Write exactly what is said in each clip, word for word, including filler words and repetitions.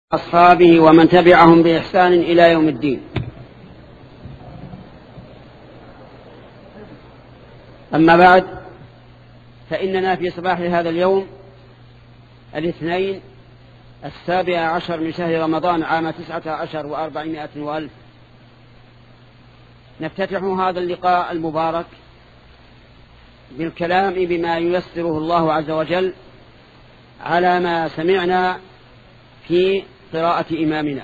أصحابه ومن تبعهم بإحسان إلى يوم الدين. أما بعد، فإننا في صباح هذا اليوم الاثنين السابع عشر من شهر رمضان عام تسعة عشر وأربعمائة وألف نفتتح هذا اللقاء المبارك بالكلام بما ييسره الله عز وجل على ما سمعنا في قراءة إمامنا.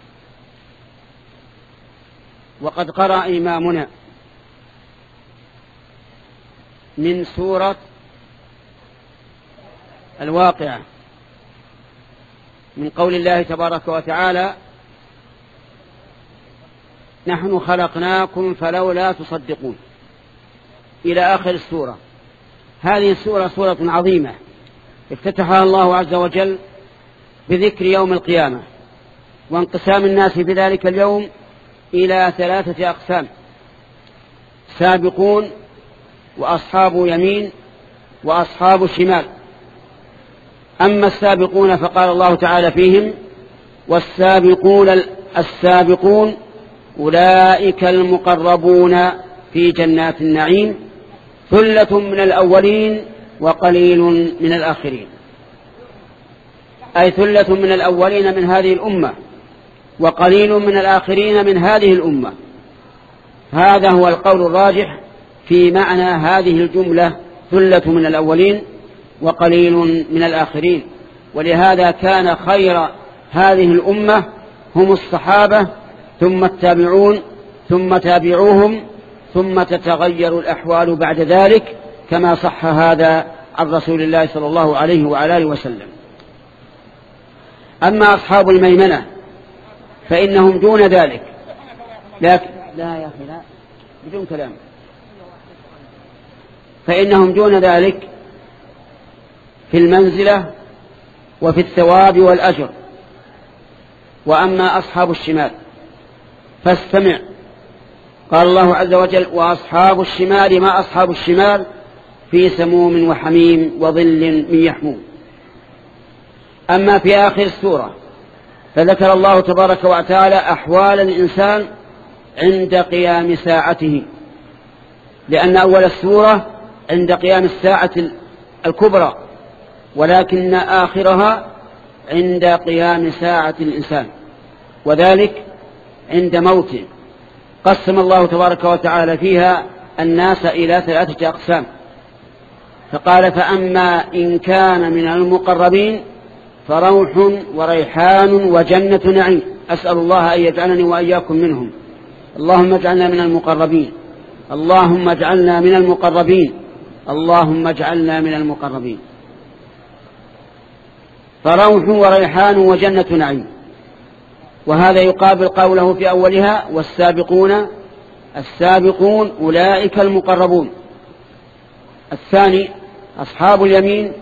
وقد قرأ إمامنا من سورة الواقعة من قول الله تبارك وتعالى: نحن خلقناكم فلولا تصدقون، إلى آخر السورة. هذه السورة سورة عظيمة افتتحها الله عز وجل بذكر يوم القيامة وانقسام الناس في ذلك اليوم إلى ثلاثة أقسام: سابقون، وأصحاب يمين، وأصحاب الشمال. أما السابقون فقال الله تعالى فيهم: والسابقون السابقون أولئك المقربون في جنات النعيم ثلة من الأولين وقليل من الآخرين، أي ثلة من الأولين من هذه الأمة وقليل من الآخرين من هذه الأمة. هذا هو القول الراجح في معنى هذه الجملة: ثلة من الأولين وقليل من الآخرين. ولهذا كان خير هذه الأمة هم الصحابة، ثم التابعون، ثم تابعوهم، ثم تتغير الأحوال بعد ذلك، كما صح هذا عن رسول الله صلى الله عليه وعلى آله وسلم. أما أصحاب الميمنة فإنهم دون ذلك، لكن لا يا أخي لا بدون كلام، فإنهم دون ذلك في المنزلة وفي الثواب والأجر. وأما أصحاب الشمال فاستمع، قال الله عز وجل: وأصحاب الشمال ما أصحاب الشمال في سموم وحميم وظل من يحموم. أما في آخر السورة فذكر الله تبارك وتعالى أحوال الإنسان عند قيام ساعته، لأن أول السورة عند قيام الساعة الكبرى، ولكن آخرها عند قيام ساعة الإنسان، وذلك عند موته. قسم الله تبارك وتعالى فيها الناس إلى ثلاثة أقسام، فقال: فأما إن كان من المقربين فروح وريحان وجنة نعيم. أسأل الله أن يجعلني وإياكم منهم. اللهم اجعلنا من المقربين، اللهم اجعلنا من المقربين، اللهم اجعلنا من المقربين. فروح وريحان وجنة نعيم، وهذا يقابل قوله في أولها: والسابقون السابقون أولئك المقربون. الثاني أصحاب اليمين،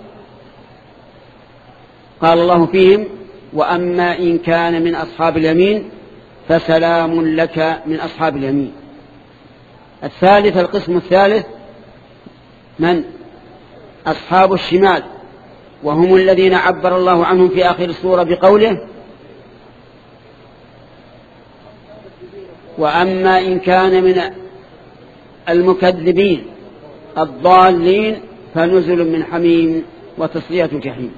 قال الله فيهم: وأما إن كان من أصحاب اليمين فسلام لك من أصحاب اليمين. الثالث القسم الثالث من أصحاب الشمال، وهم الذين عبر الله عنهم في آخر السورة بقوله: وأما إن كان من المكذبين الضالين فنزل من حميم وتصلية جحيم.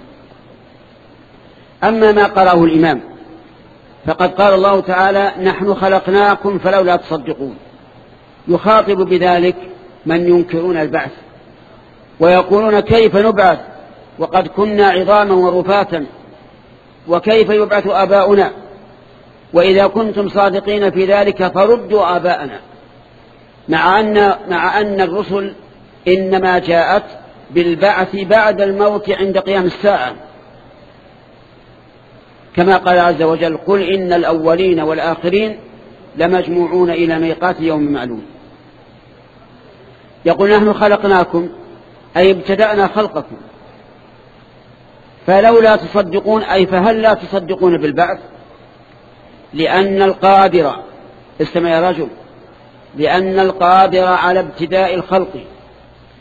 أما ما قرأه الإمام فقد قال الله تعالى: نحن خلقناكم فلولا تصدقون، يخاطب بذلك من ينكرون البعث ويقولون: كيف نبعث وقد كنا عظاما ورفاتا، وكيف يبعث آباؤنا؟ وإذا كنتم صادقين في ذلك فردوا آباءنا، مع أن, مع أن الرسل إنما جاءت بالبعث بعد الموت عند قيام الساعة، كما قال عز وجل: قل إن الأولين والآخرين لمجموعون إلى ميقات يوم معلوم. يقول: نحن خلقناكم، أي ابتدأنا خلقكم، فلولا تصدقون، أي فهل لا تصدقون بالبعث؟ لأن القادر، استمع يا رجل، لأن القادر على ابتداء الخلق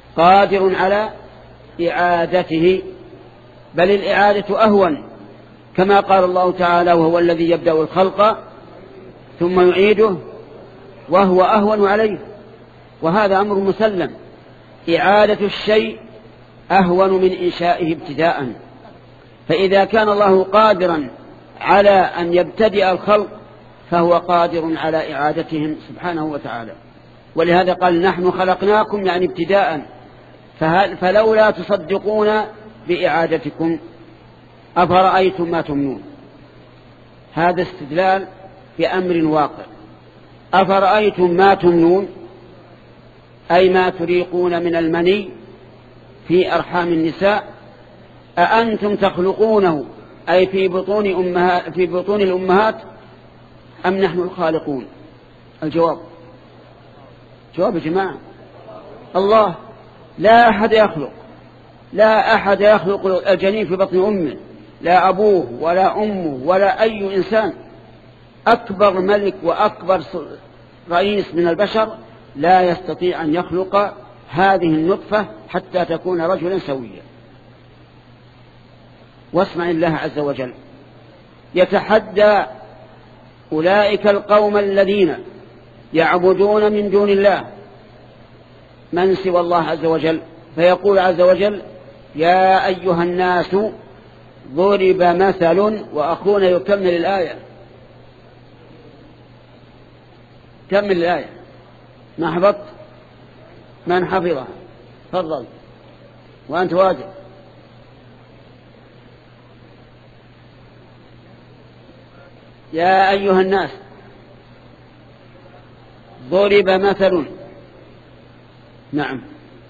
قادر على إعادته، بل الإعادة أهون، كما قال الله تعالى وهو الذي يبدأ الخلق ثم يعيده وهو أهون عليه، وهذا أمر مسلم. إعادة الشيء أهون من إنشائه ابتداء، فإذا كان الله قادرا على أن يبتدئ الخلق فهو قادر على إعادتهم سبحانه وتعالى. ولهذا قال نحن خلقناكم يعني ابتداء، فلولا تصدقون بإعادتكم أفرأيتم ما تمنون. هذا استدلال بأمر واقع. أفرأيتم ما تمنون أي ما تريقون من المني في أرحام النساء، أأنتم تخلقونه أي في بطون أمهات في بطون الأمهات أم نحن الخالقون؟ الجواب جواب يا جماعة الله. لا أحد يخلق لا أحد يخلق الجنين في بطن أمه، لا أبوه ولا أمه ولا أي إنسان. أكبر ملك وأكبر رئيس من البشر لا يستطيع أن يخلق هذه النطفة حتى تكون رجلا سويا. واسمع الله عز وجل يتحدى أولئك القوم الذين يعبدون من دون الله من سوى الله عز وجل، فيقول عز وجل يا أيها الناس ضرب مثل، وأخونا يكمل الآية. كمل الآية ما حفظت من حفظها تفضل وأنت واجب. يا أيها الناس ضرب مثل. نعم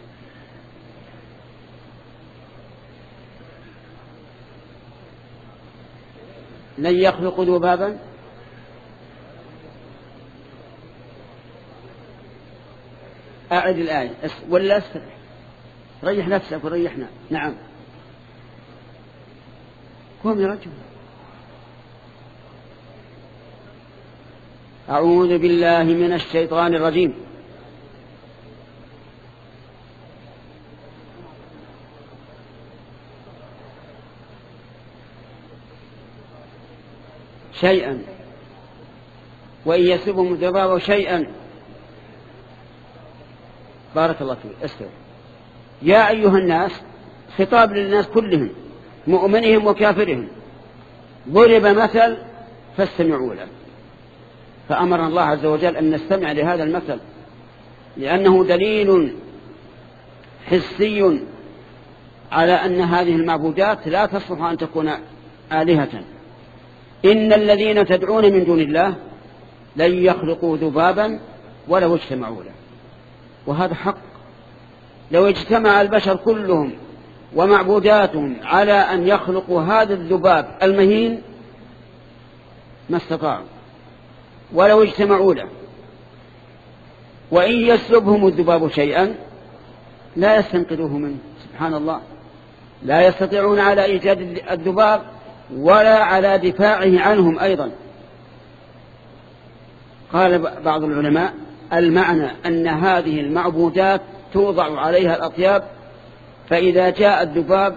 لن يخلقوا ذبابا أعد الآية ولا أسترح ريح نفسك وريحنا. نعم قوم يا رجل. أعوذ بالله من الشيطان الرجيم. شيئا وإن يسبهم الذباب شيئا. بارك الله فيك. استوى. يا أيها الناس خطاب للناس كلهم مؤمنهم وكافرهم. ضرب مثل فاستمعوا له. فأمرنا الله عز وجل أن نستمع لهذا المثل لأنه دليل حسي على أن هذه المعبودات لا تصلح أن تكون آلهة. إن الذين تدعون من دون الله لن يخلقوا ذبابا ولو اجتمعوا له، وهذا حق. لو اجتمع البشر كلهم ومعبوداتهم على أن يخلقوا هذا الذباب المهين ما استطاعوا ولو اجتمعوا له. وإن يسلبهم الذباب شيئا لا يستنقذوه منه. سبحان الله. لا يستطيعون على إيجاد الذباب ولا على دفاعه عنهم أيضا. قال بعض العلماء المعنى أن هذه المعبودات توضع عليها الأطياب، فإذا جاء الذباب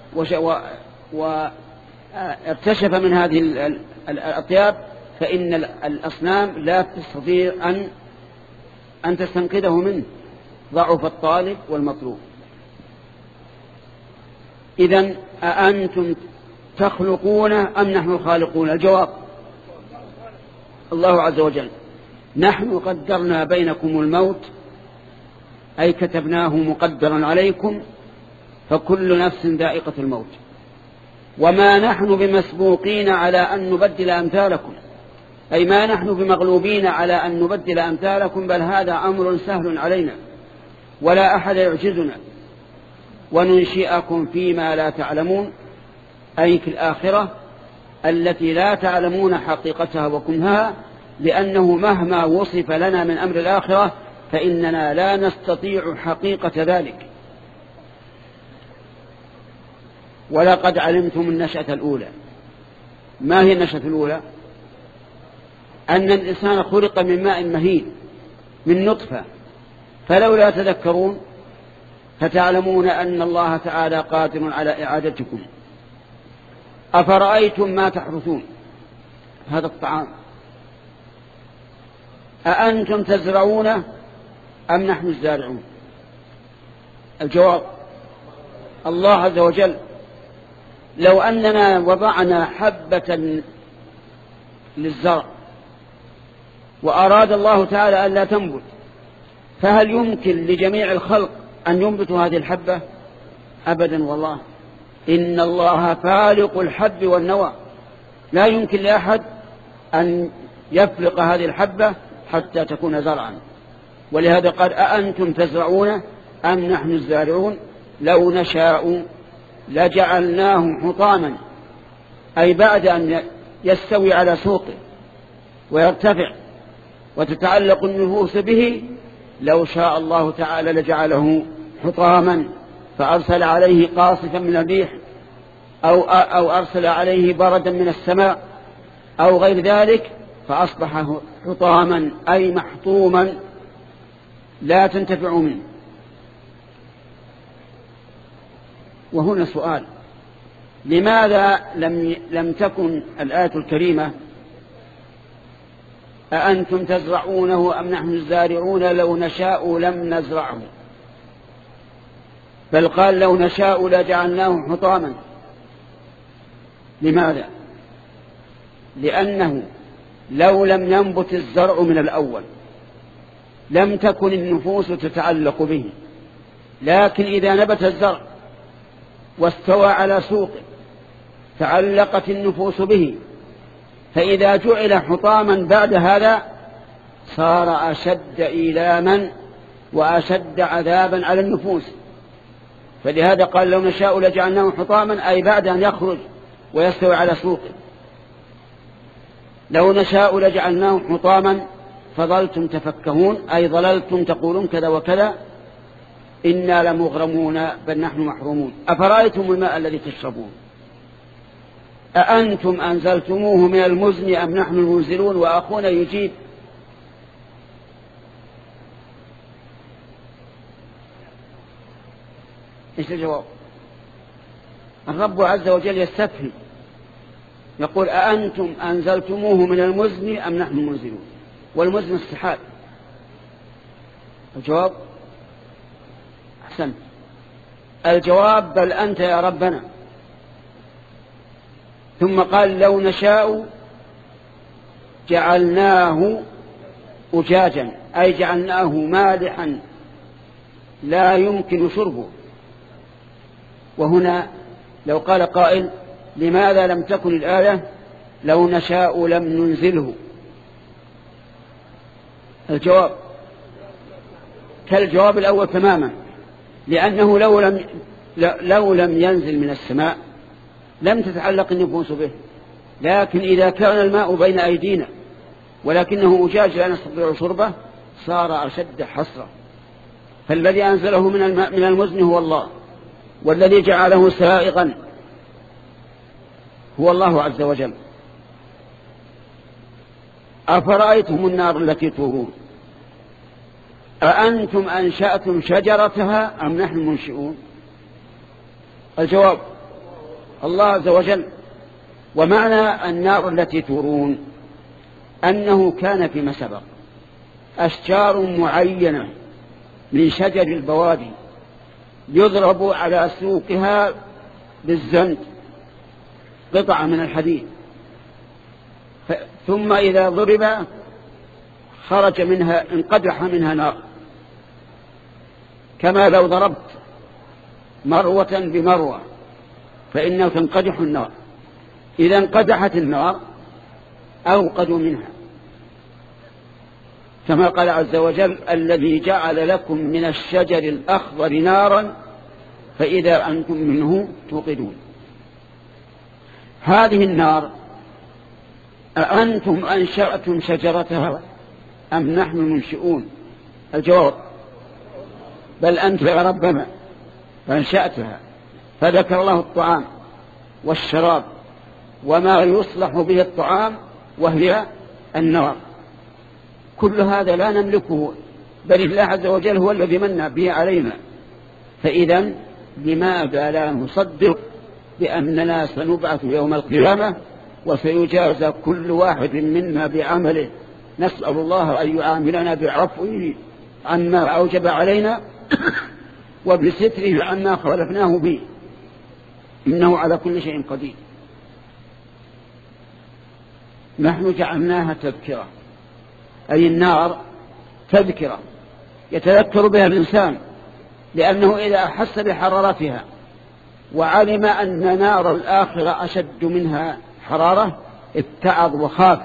وارتشف من هذه الأطياب فإن الأصنام لا تستطيع أن أن تستنقذه منه. ضعف الطالب والمطلوب. إذن أأنتم تخلقونه أم نحن الخالقون؟ الجواب الله عز وجل نحن قدرنا بينكم الموت أي كتبناه مقدرا عليكم، فكل نفس ذائقة الموت، وما نحن بمسبوقين على أن نبدل أمثالكم، أي ما نحن بمغلوبين على أن نبدل أمثالكم، بل هذا أمر سهل علينا ولا أحد يعجزنا. وننشئكم فيما لا تعلمون أي في الآخرة التي لا تعلمون حقيقتها وكنها، لأنه مهما وصف لنا من أمر الآخرة فإننا لا نستطيع حقيقة ذلك. ولقد علمتم النشأة الأولى. ما هي النشأة الأولى؟ أن الإنسان خلق من ماء مهين من نطفة، فلولا تذكرون فتعلمون أن الله تعالى قادر على إعادتكم. أفرأيتم ما تحرثون، هذا الطعام، أأنتم تزرعونه أم نحن الزارعون؟ الجواب الله عز وجل. لو أننا وضعنا حبة للزرع وأراد الله تعالى أن لا تنبت، فهل يمكن لجميع الخلق أن ينبتوا هذه الحبة؟ أبدا والله، إن الله فالق الحب والنوى، لا يمكن لأحد أن يفلق هذه الحبة حتى تكون زرعا. ولهذا قال أأنتم تزرعون أم نحن الزارعون لو نشاء لجعلناه حطاما، أي بعد أن يستوي على سوقه ويرتفع وتتعلق النفوس به، لو شاء الله تعالى لجعله حطاما، فأرسل عليه قاصفا من الريح أو, أو أرسل عليه بردا من السماء أو غير ذلك، فأصبح حطاما أي محطوما لا تنتفع منه. وهنا سؤال: لماذا لم لم تكن الآية الكريمة أأنتم تزرعونه أم نحن الزارعون لو نشاء لم نزرعه، بل قال لو نشاء لجعلناه حطاما؟ لماذا؟ لأنه لو لم ينبت الزرع من الأول لم تكن النفوس تتعلق به، لكن إذا نبت الزرع واستوى على سوقه تعلقت النفوس به، فإذا جعل حطاما بعد هذا صار أشد إيلاما وأشد عذابا على النفوس. فلهذا قال لو نشاء لجعلناه حطاما، أي بعد أن يخرج ويستوي على سوقه. لو نشاء لجعلناه حطاما فظلتم تفكهون، أي ظللتم تقولون كذا وكذا، إنا لمغرمون بل نحن محرومون. أفرأيتم الماء الذي تشربون أأنتم أنزلتموه من المزن أم نحن المنزلون؟ وأخونا يجيب: إيش الجواب؟ الرب عز وجل يستفهم، يقول أأنتم أنزلتموه من المزن أم نحن المنزلون؟ والمزن السحاب. الجواب: أحسنت، الجواب بل أنت يا ربنا. ثم قال لو نشاء جعلناه أجاجا، أي جعلناه مالحا لا يمكن شربه. وهنا لو قال قائل: لماذا لم تكن الآية لو نشاء لم ننزله؟ الجواب كالجواب الأول تماما، لأنه لو لم, لو لم ينزل من السماء لم تتعلق النفوس به، لكن إذا كان الماء بين أيدينا ولكنه أجاج لا نستطيع شربه صار أشد حسرة. فالذي أنزله من الماء من المزن هو الله، والذي جعله سائغا هو الله عز وجل. أفرأيتم النار التي تورون أأنتم أنشأتم شجرتها أم نحن المنشئون؟ الجواب الله عز وجل. ومعنى النار التي تورون أنه كان فيما سبق أشجار معينة من شجر البوادي يضرب على سوقها بالزند قطعة من الحديد، ثم إذا ضرب خرج منها انقدح منها نار، كما لو ضربت مروة بمروة فإنه تنقدح النار. إذا انقدحت النار أوقدوا منها، كما قال عز وجل الذي جعل لكم من الشجر الأخضر نارا فإذا أنتم منه توقدون. هذه النار أأنتم أنشأتم شجرتها أم نحن المنشئون؟ الجواب بل أنت يا ربنا فأنشأتها. فذكر الله الطعام والشراب وما يصلح به الطعام وهي النار. كل هذا لا نملكه بل الله عز وجل هو الذي من به علينا. فإذا لماذا لا نصدق بأننا سنبعث يوم القيامة وسيجازى كل واحد منا بعمله. نسأل الله أن يعاملنا بعفوه عما أوجب علينا وبستره عما خالفناه به، إنه على كل شيء قدير. نحن جعلناها تذكرة، أي النار تذكرة يتذكر بها الإنسان، لأنه إذا أحس بحرارتها وعلم أن نار الآخرة أشد منها حرارة اتعظ وخاف.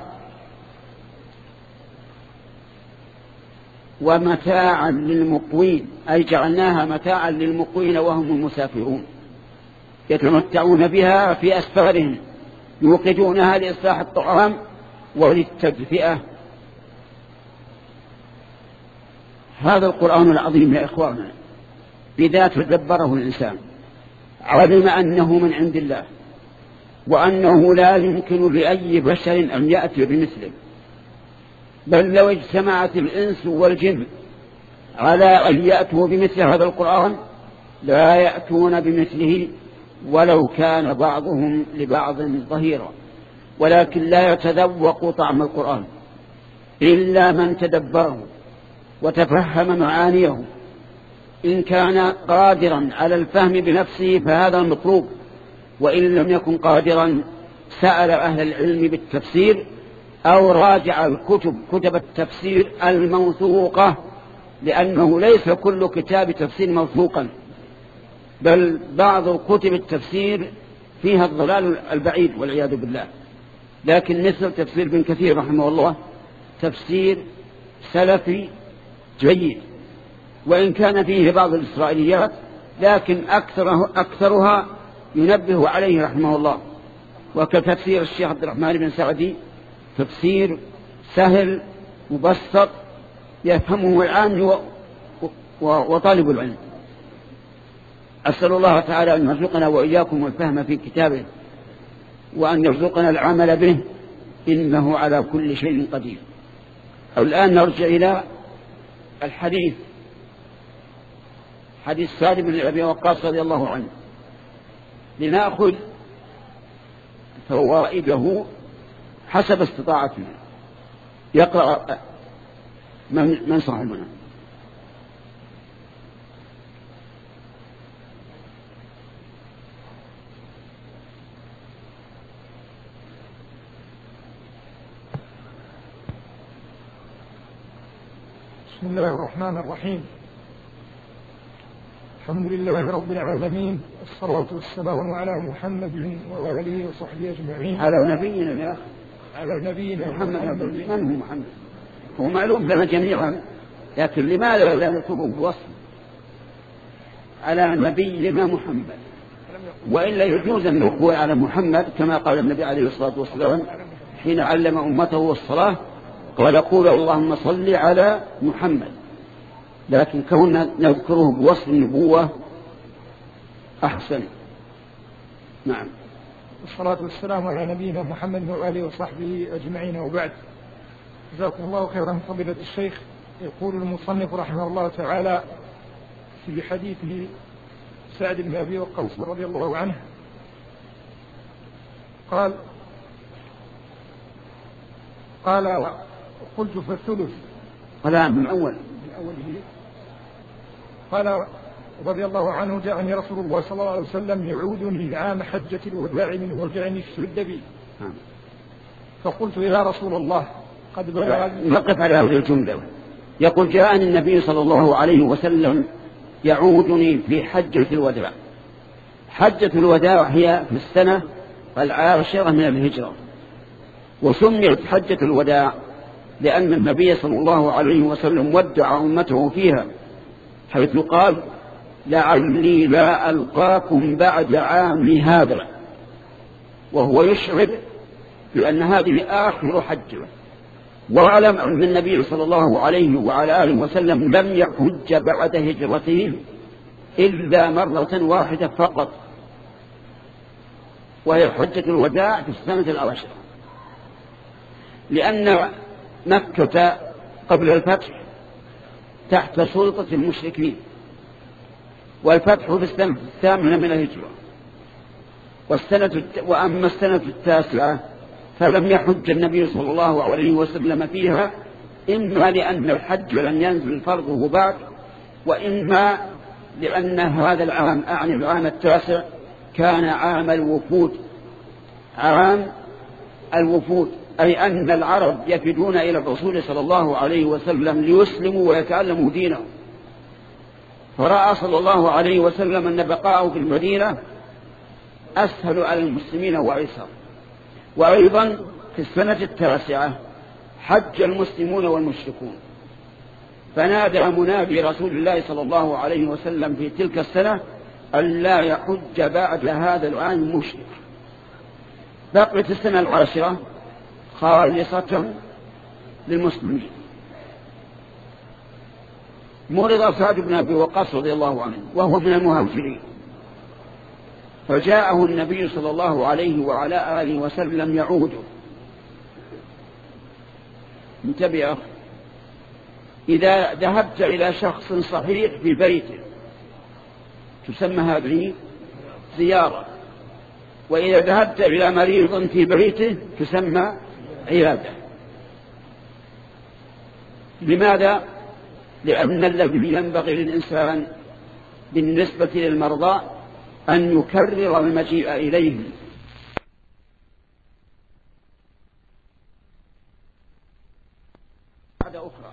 ومتاعا للمقوين، أي جعلناها متاعا للمقوين وهم المسافرون يتمتعون بها في أسفارهم، يوقدونها لإصلاح الطعام وللتدفئة. هذا القرآن العظيم يا إخواننا إذا تدبره الإنسان علم أنه من عند الله، وأنه لا يمكن لأي بشر أن يأتي بمثله، بل لو اجتمعت الإنس والجن على أن يأتوا بمثل هذا القرآن لا يأتون بمثله ولو كان بعضهم لبعض ظهيرا، ولكن لا يتذوق طعم القرآن إلا من تدبره وتفهم معانيه. إن كان قادرا على الفهم بنفسه فهذا المطلوب، وإن لم يكن قادرا سأل أهل العلم بالتفسير أو راجع الكتب كتب التفسير الموثوقة، لأنه ليس كل كتاب تفسير موثوقا، بل بعض كتب التفسير فيها الضلال البعيد والعياذ بالله. لكن مثل تفسير ابن كثير رحمه الله تفسير سلفي جيد، وإن كان فيه بعض الإسرائيليات لكن أكثره أكثرها ينبه عليه رحمه الله. وكتفسير الشيخ عبد الرحمن بن سعدي تفسير سهل مبسط يفهمه العام وطالب العلم. أسأل الله تعالى أن يرزقنا وإياكم الفهم في كتابه، وأن يرزقنا العمل به، إنه على كل شيء قدير. الآن نرجع إلى الحديث، حديث سعد بن أبي وقاص رضي الله عنه، لنأخذ فوائده حسب استطاعتنا. يقرأ من, من صاحبنا. بسم الله الرحمن الرحيم. الحمد لله رب العالمين، والصلاة والسلام على محمد وآله وصحبه أجمعين. على نبينا يا أخي، على نبينا محمد. من هو محمد؟ هو معلوم لنا جميعا، لكن لماذا لا نكتبه بوصف على نبينا محمد؟ وإلا يجوز أن نقول على محمد كما قال النبي عليه الصلاة والسلام حين علم أمته الصلاة قال قولوا اللهم صل على محمد، لكن كوننا نذكره بوصف النبوة أحسن. نعم. والصلاة والسلام على نبينا محمد وآله وصحبه أجمعين، وبعد. جزاكم الله خيرا فضيلة الشيخ. يقول المصنف رحمه الله تعالى في حديثه سعد بن أبي وقاص رضي الله عنه قال قال قلت فالثلث. قال من أول من أوله. قال رضي الله عنه جاءني رسول الله صلى الله عليه وسلم يعودني عام حجة الوداع من وجعني اشتد بي، فقلت يا رسول الله قد بلغ. نقف على هذه الجملة. يقول جاءني النبي صلى الله عليه وسلم يعودني في حجة الوداع. حجة الوداع هي في السنة العاشرة من الهجرة، وسميت حجة الوداع لأن النبي صلى الله عليه وسلم ودع أمته فيها، حيث قال لعلي لا ألقاكم بعد عام هذا، وهو يشعر بأن هذه آخر حجة. واعلم أن النبي صلى الله عليه وعلى آله وسلم لم يحج بعد هجرته إلا مرة واحدة فقط، وهي حجة الوداع في السنة العاشرة، لأن مكة قبل الفتح تحت سلطة المشركين، والفتح في السنة الثامنة من الهجرة، والسنة وأما السنة التاسعة فلم يحج النبي صلى الله عليه وسلم فيها، إما لأن الحج لم ينزل فرضه بعد، وإما لأن هذا العام أعني العام التاسع كان عام الوفود، عام الوفود، أي أن العرب يفدون إلى الرسول صلى الله عليه وسلم ليسلموا ويتعلموا دينه، فرأى صلى الله عليه وسلم أن بقاءه في المدينة أسهل على المسلمين وأيسر. وأيضا في السنة التاسعة حج المسلمون والمشركون، فنادى منادي رسول الله صلى الله عليه وسلم في تلك السنة أن لا يحج بعد هذا العام مشرك. بقيت السنة العاشرة خالصة للمسلمين. مرض سعد بن أبي وقاص رضي الله عنه وهو من المهاجرين، فجاءه النبي صلى الله عليه وعلى آله وسلم يعوده. انتبه أخي، إذا ذهبت إلى شخص صحيح في بيته تسمى هذه زيارة، وإذا ذهبت إلى مريض في بيته تسمى عيادة. لماذا؟ لأن الذي ينبغي للإنسان بالنسبة للمرضى أن يكرر المجيء إليهم. هذا أخرى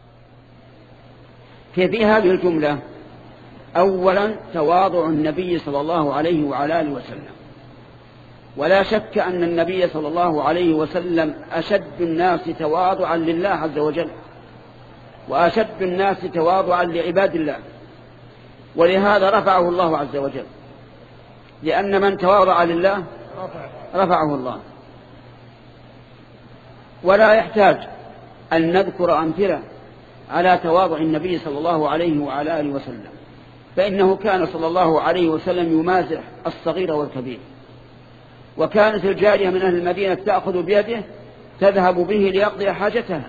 في هذه الجملة. أولا تواضع النبي صلى الله عليه وعلى آله وسلم، ولا شك أن النبي صلى الله عليه وسلم أشد الناس تواضعا لله عز وجل، وأشد الناس تواضعا لعباد الله، ولهذا رفعه الله عز وجل، لأن من تواضع لله رفعه الله. ولا يحتاج أن نذكر أمثلة على تواضع النبي صلى الله عليه وعلى آله وسلم، فإنه كان صلى الله عليه وسلم يمازح الصغير والكبير، وكانت الجارية من أهل المدينة تأخذ بيده تذهب به ليقضي حاجتها،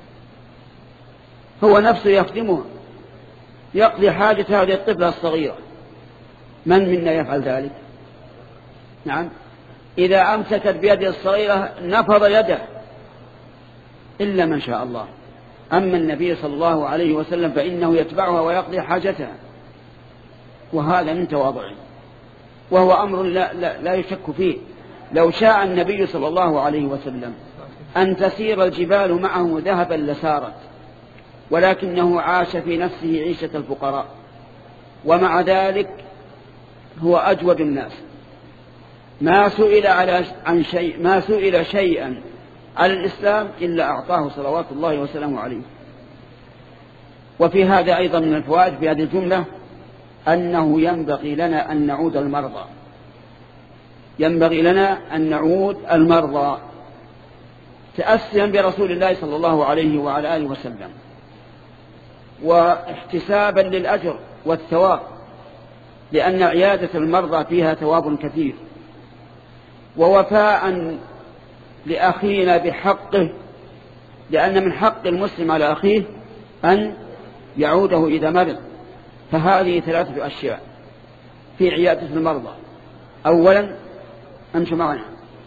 هو نفسه يخدمها يقضي حاجة هذه الطفلة الصغيرة. من منا يفعل ذلك؟ نعم، إذا أمسكت بيده الصغيرة نفض يده إلا من شاء الله. أما النبي صلى الله عليه وسلم فإنه يتبعها ويقضي حاجتها، وهذا من تواضعه، وهو أمر لا, لا, لا يشك فيه. لو شاء النبي صلى الله عليه وسلم أن تسير الجبال معه ذهبا لسارت، ولكنه عاش في نفسه عيشة الفقراء، ومع ذلك هو أجود الناس، ما سئل على عن شيء ما سئل شيئا على الإسلام إلا أعطاه صلوات الله وسلامه عليه. وفي هذا أيضا من الفوائد في هذه الجملة أنه ينبغي لنا أن نعود المرضى، ينبغي لنا أن نعود المرضى تأسيا برسول الله صلى الله عليه وعلى آله وسلم، واحتسابا للأجر والثواب، لأن عيادة المرضى فيها ثواب كثير، ووفاء لأخينا بحقه، لأن من حق المسلم على أخيه أن يعوده إذا مرض. فهذه ثلاثة أشياء في عيادة المرضى. أولا أمشي معنا،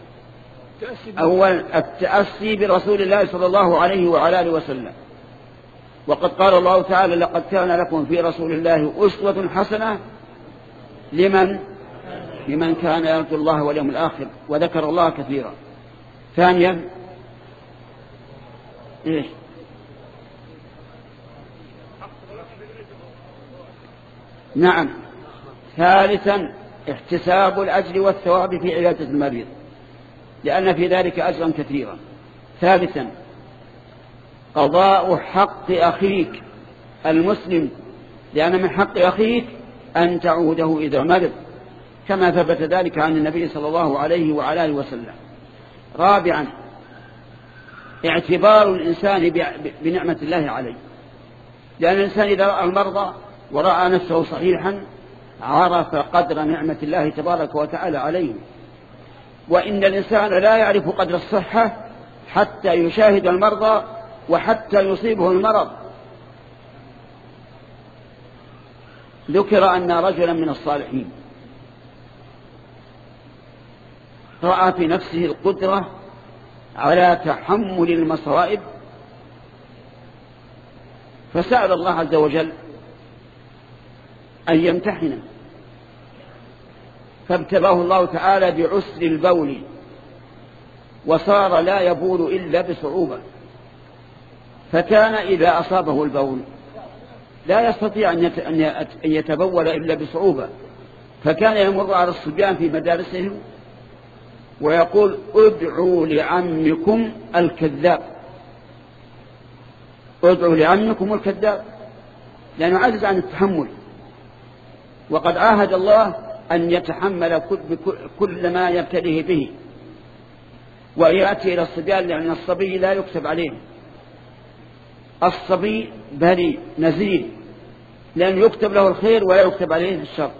أولا التأسي برسول الله صلى الله عليه وعلى آله وسلم، وقد قال الله تعالى: لقد كان لكم في رسول الله أسوة حسنة لمن لمن كان يرجو الله واليوم الآخر وذكر الله كثيرا. ثانيا إيش؟ نعم. ثالثا احتساب الأجر والثواب في عيادة المريض، لأن في ذلك أجرا كثيرا. ثالثا قضاء حق أخيك المسلم، لأن من حق أخيك أن تعوده إذا مرض، كما ثبت ذلك عن النبي صلى الله عليه وعلى آله وسلم. رابعا اعتبار الإنسان بنعمة الله عليه، لأن الإنسان إذا رأى المرضى ورأى نفسه صحيحا عرف قدر نعمة الله تبارك وتعالى عليه. وإن الإنسان لا يعرف قدر الصحة حتى يشاهد المرضى وحتى يصيبه المرض. ذكر أن رجلا من الصالحين رأى في نفسه القدرة على تحمل المصائب، فسأل الله عز وجل أن يمتحنه، فابتلاه الله تعالى بعسر البول، وصار لا يبول إلا بصعوبة، فكان إذا أصابه البول لا يستطيع أن يتبول إلا بصعوبة، فكان يمر على الصبيان في مدارسهم ويقول ادعوا لعمكم الكذاب، ادعوا لعمكم الكذاب، لأنه عجز عن التحمل، وقد عاهد الله أن يتحمل كل ما يبتليه به ويأتي إلى الصبيان، لأن الصبي لا يكتب عليه، الصبي بريء نزيل، لأن يكتب له الخير ولا يكتب عليه الشر.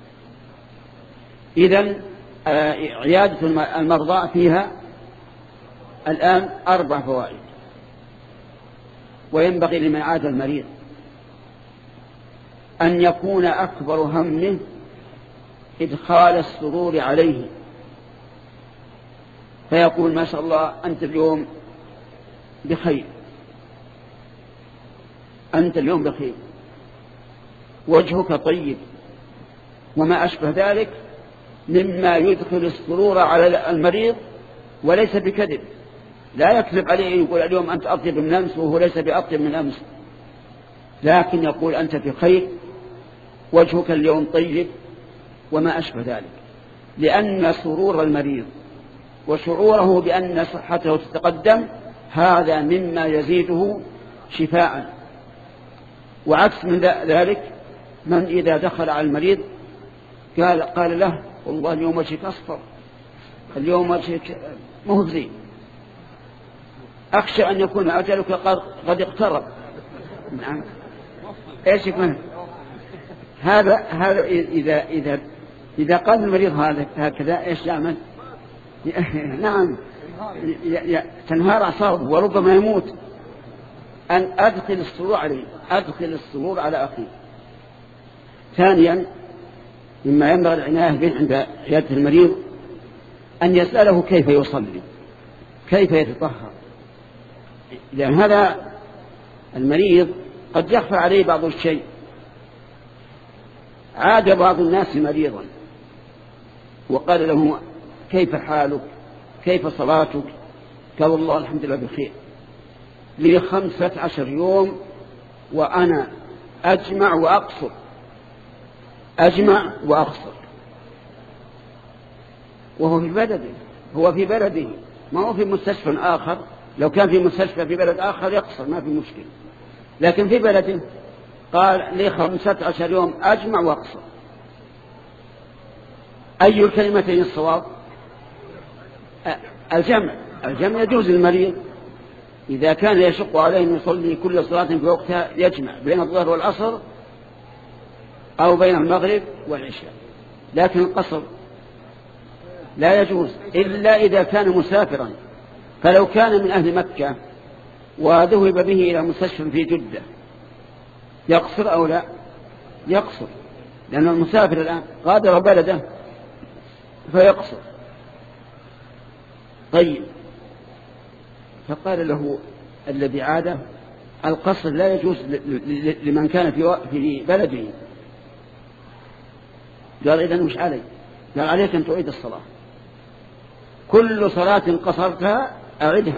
إذن عيادة المرضى فيها الآن أربع فوائد. وينبغي لمن عاد المريض أن يكون أكبر همه إدخال السرور عليه، فيقول ما شاء الله أنت اليوم بخير، أنت اليوم بخير، وجهك طيب، وما أشبه ذلك مما يدخل السرور على المريض، وليس بكذب، لا يكذب عليه يقول اليوم أنت أطيب من أمس وهو ليس بأطيب من أمس، لكن يقول أنت في خير، وجهك اليوم طيب، وما أشبه ذلك، لأن سرور المريض وشعوره بأن صحته تتقدم هذا مما يزيده شفاء. وعكس من ذلك من إذا دخل على المريض قال, قال له والله اليوم وجهك أصفر، اليوم وجهك مهزي، أخشى أن يكون أجلك قد اقترب. نعم، إيش يكون هذا؟ هذا إذا إذا إذا قال المريض هذا هكذا إيش يعمل؟ نعم، تنهار أعصابه وربما يموت. أن أدخل السرور عليه، أدخل السرور على أخيه. ثانيا مما ينبغي العناية به عند عيادة المريض أن يسأله كيف يصلي، كيف يتطهر، لأن هذا المريض قد يخفى عليه بعض الشيء. عاد بعض الناس مريضا وقال له كيف حالك، كيف صلاتك؟ قال والله الحمد لله بخير، لي خمسة عشر يوم وأنا أجمع وأقصر، أجمع وأقصر، وهو في بلده، هو في بلده، ما هو في مستشفى آخر. لو كان في مستشفى في بلد آخر يقصر ما في مشكلة، لكن في بلده قال لي خمسة عشر يوم أجمع وأقصر. أي الكلمتين الصواب؟ الجمع. الجمع يجوز للمريض إذا كان يشق عليه أن يصلي كل صلاة في وقتها يجمع بين الظهر والعصر أو بين المغرب والعشاء، لكن القصر لا يجوز إلا إذا كان مسافرا. فلو كان من أهل مكة وذهب به إلى مستشفى في جدة يقصر أو لا؟ يقصر، لأن المسافر الآن غادر بلده فيقصر. طيب، فقال له الذي عاده القصر لا يجوز لمن كان في بلده. قال إذن مش علي؟ قال عليك أن تعيد الصلاة، كل صلاة قصرتها أعدها،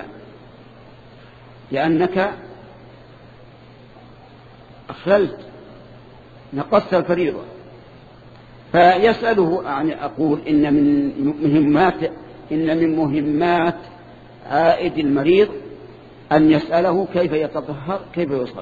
لأنك أخللت، نقصت الفريضة. فيسأله، يعني أقول إن من مهمات إن من مهمات عائد المريض أن يسأله كيف يتطهر، كيف يصلي.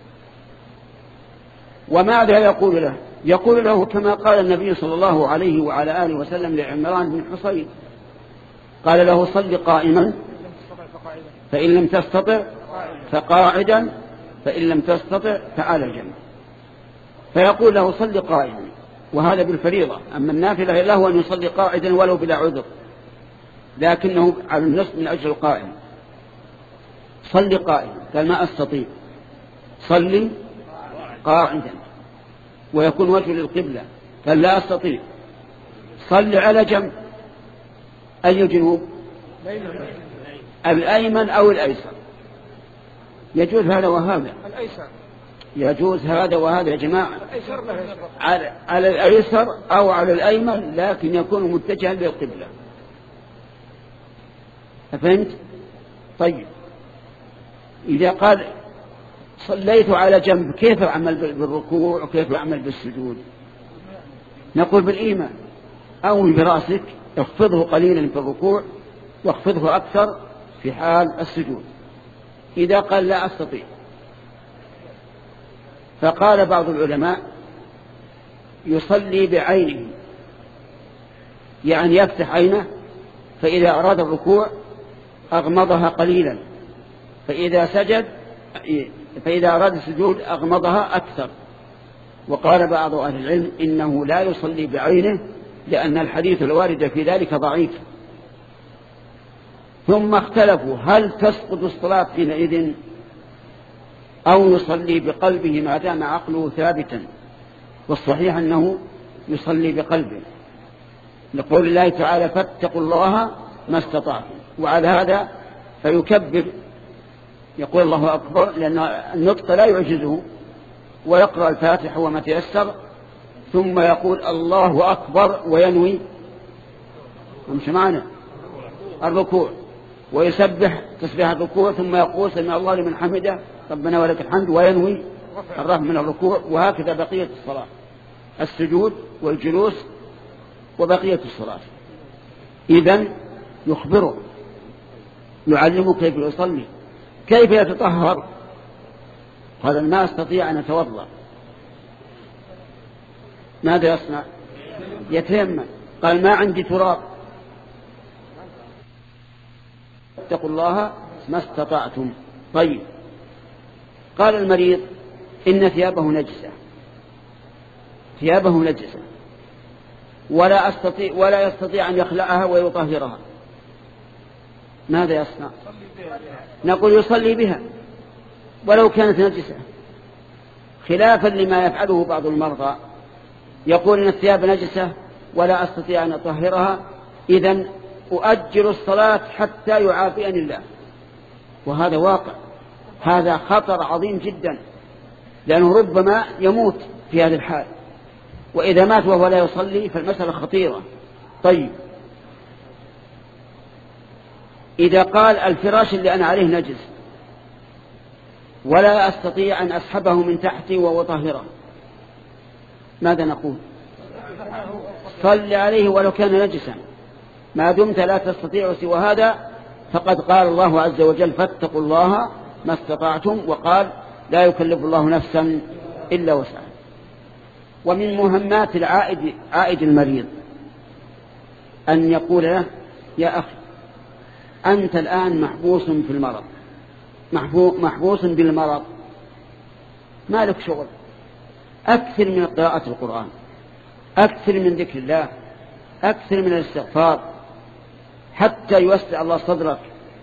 وماذا يقول له؟ يقول له كما قال النبي صلى الله عليه وعلى آله وسلم لعمران بن حصين، قال له صل قائما فإن لم تستطع فقاعدا فإن لم تستطع فعلى جنب. فيقول له صل قائما، وهذا بالفريضة. أما النافلة له أن يصلي قاعدا ولو بلا عذر، لكنه على النصف من أجل القائم. صل قائما، قال ما أستطيع، صل قاعدا، ويكون وجه للقبلة، قال لا أستطيع، صل على جنب، أي جنوب؟ الأيمن أو الأيسر؟ يجوز هذا وهذا. الأيسر يجوز هذا وهذا يا جماعة. على, على الأيسر أو على الأيمن، لكن يكون متجها للقبلة. فهمت؟ طيب إذا قال صليت على جنب، كيف أعمل بالركوع وكيف أعمل بالسجود؟ نقول بالإيمان، أو برأسك اخفضه قليلا في الركوع واخفضه أكثر في حال السجود. إذا قال لا أستطيع، فقال بعض العلماء يصلي بعينه، يعني يفتح عينه، فإذا أراد الركوع أغمضها قليلا، فإذا سجد فإذا أراد السجود أغمضها أكثر. وقال بعض أهل العلم إنه لا يصلي بعينه، لأن الحديث الوارد في ذلك ضعيف. ثم اختلفوا هل تسقط الصلاة حينئذ أو يصلي بقلبه ما دام عقله ثابتا. والصحيح أنه يصلي بقلبه، لقول الله تعالى فاتقوا الله ما استطعتم. وعلى هذا فيكبر، يقول الله أكبر، لأن النطق لا يعجزه، ويقرأ الفاتحة وما تيسر، ثم يقول الله أكبر وينوي مش معنا الركوع، ويسبح تسبيح الركوع، ثم يقول سمع الله لمن حمده ربنا ولك الحمد، وينوي الرفع من الركوع. وهكذا بقية الصلاة، السجود والجلوس وبقية الصلاة. إذن يخبره، يعلمه كيف يصلي، كيف يتطهر. قال ما أستطيع أن أتوضأ، ماذا يصنع؟ يتيمم. قال ما عندي تراب، اتقوا الله ما استطعتم. طيب قال المريض إن ثيابه نجسة، ثيابه نجسة ولا أستطيع ولا يستطيع أن يخلعها ويطهرها، ماذا يصنع؟ نقول يصلي بها ولو كانت نجسة، خلافا لما يفعله بعض المرضى، يقول إن الثياب نجسة ولا أستطيع أن أطهرها، إذن أؤجل الصلاة حتى يعافيني الله. وهذا واقع، هذا خطر عظيم جدا، لأنه ربما يموت في هذه الحال، وإذا مات وهو لا يصلي فالمسألة خطيرة. طيب إذا قال الفراش اللي أنا عليه نجس ولا أستطيع أن أسحبه من تحتي وأطهره، ماذا نقول؟ صل عليه ولو كان نجسا، ما دمت لا تستطيع سوى هذا. فقد قال الله عز وجل فاتقوا الله ما استطعتم، وقال لا يكلف الله نفسا إلا وسعها. ومن مهمات العائد عائد المريض أن يقول له يا أخي أنت الآن محبوس في المرض، محبوس بالمرض، ما لك شغل، أكثر من قراءة القرآن، أكثر من ذكر الله، أكثر من الاستغفار، حتى يوسع الله صدرك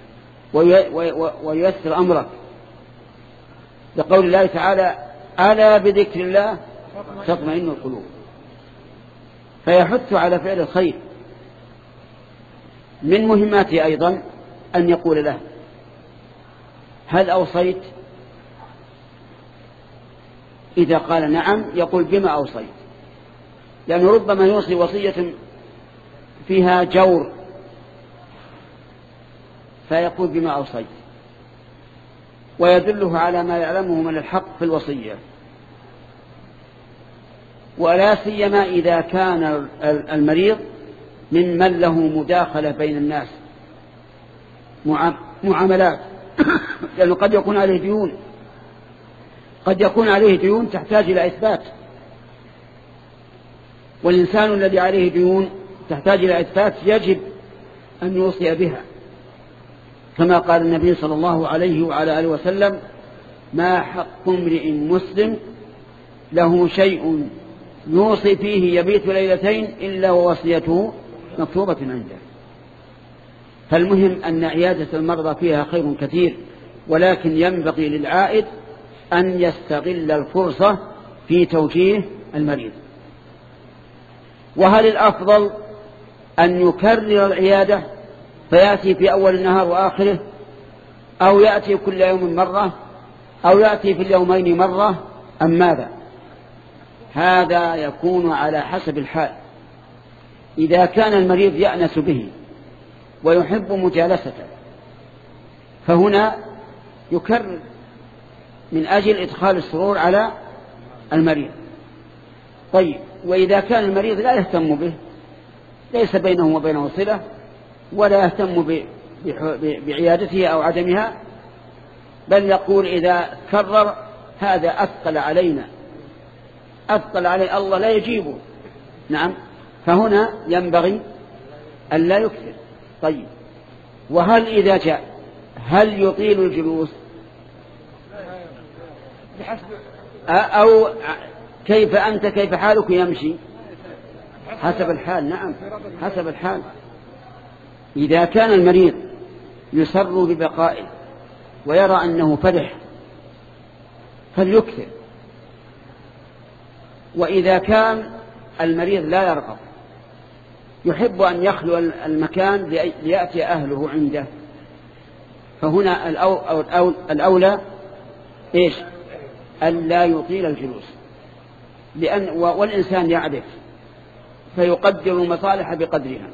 وييسر أمرك، لقول الله تعالى ألا بذكر الله تطمئن القلوب. فيحث على فعل الخير. من مهماته أيضا أن يقول له هل أوصيت؟ إذا قال نعم يقول بما أوصيت، لأنه ربما يوصي وصية فيها جور، فيقول بما أوصيت، ويدله على ما يعلمه من الحق في الوصية. ولا سيما إذا كان المريض ممن له مداخلة بين الناس، معاملات، لأنه قد يكون عليه ديون، قد يكون عليه ديون تحتاج إلى إثبات، والإنسان الذي عليه ديون تحتاج إلى إثبات يجب أن يوصي بها، كما قال النبي صلى الله عليه وعلى آله وسلم ما حق امرئ مسلم له شيء يوصي فيه يبيت ليلتين إلا ووصيته مكتوبة عنده. فالمهم أن عيادة المرضى فيها خير كثير، ولكن ينبغي للعائد أن يستغل الفرصة في توجيه المريض. وهل الأفضل أن يكرر العيادة فيأتي في أول النهار وآخره، أو يأتي كل يوم مرة، أو يأتي في اليومين مرة، أم ماذا؟ هذا يكون على حسب الحال. إذا كان المريض يأنس به ويحب مجالسته فهنا يكرر من أجل إدخال السرور على المريض. طيب، وإذا كان المريض لا يهتم به، ليس بينه وبينه صلة، ولا يهتم بعيادته أو عدمها، بل يقول إذا كرر هذا أثقل علينا، أثقل علي الله لا يجيبه، نعم، فهنا ينبغي أن لا يكثر. طيب، وهل إذا جاء هل يطيل الجلوس أو كيف أنت كيف حالك يمشي؟ حسب الحال، نعم، حسب الحال. إذا كان المريض يسر ببقائه ويرى أنه فرح فليكثر، وإذا كان المريض لا يرغب يحب أن يخلو المكان ليأتي أهله عنده، فهنا الأولى إيش؟ ألا يطيل الجلوس، لأن والإنسان يعرف فيقدر المصالح بقدرها.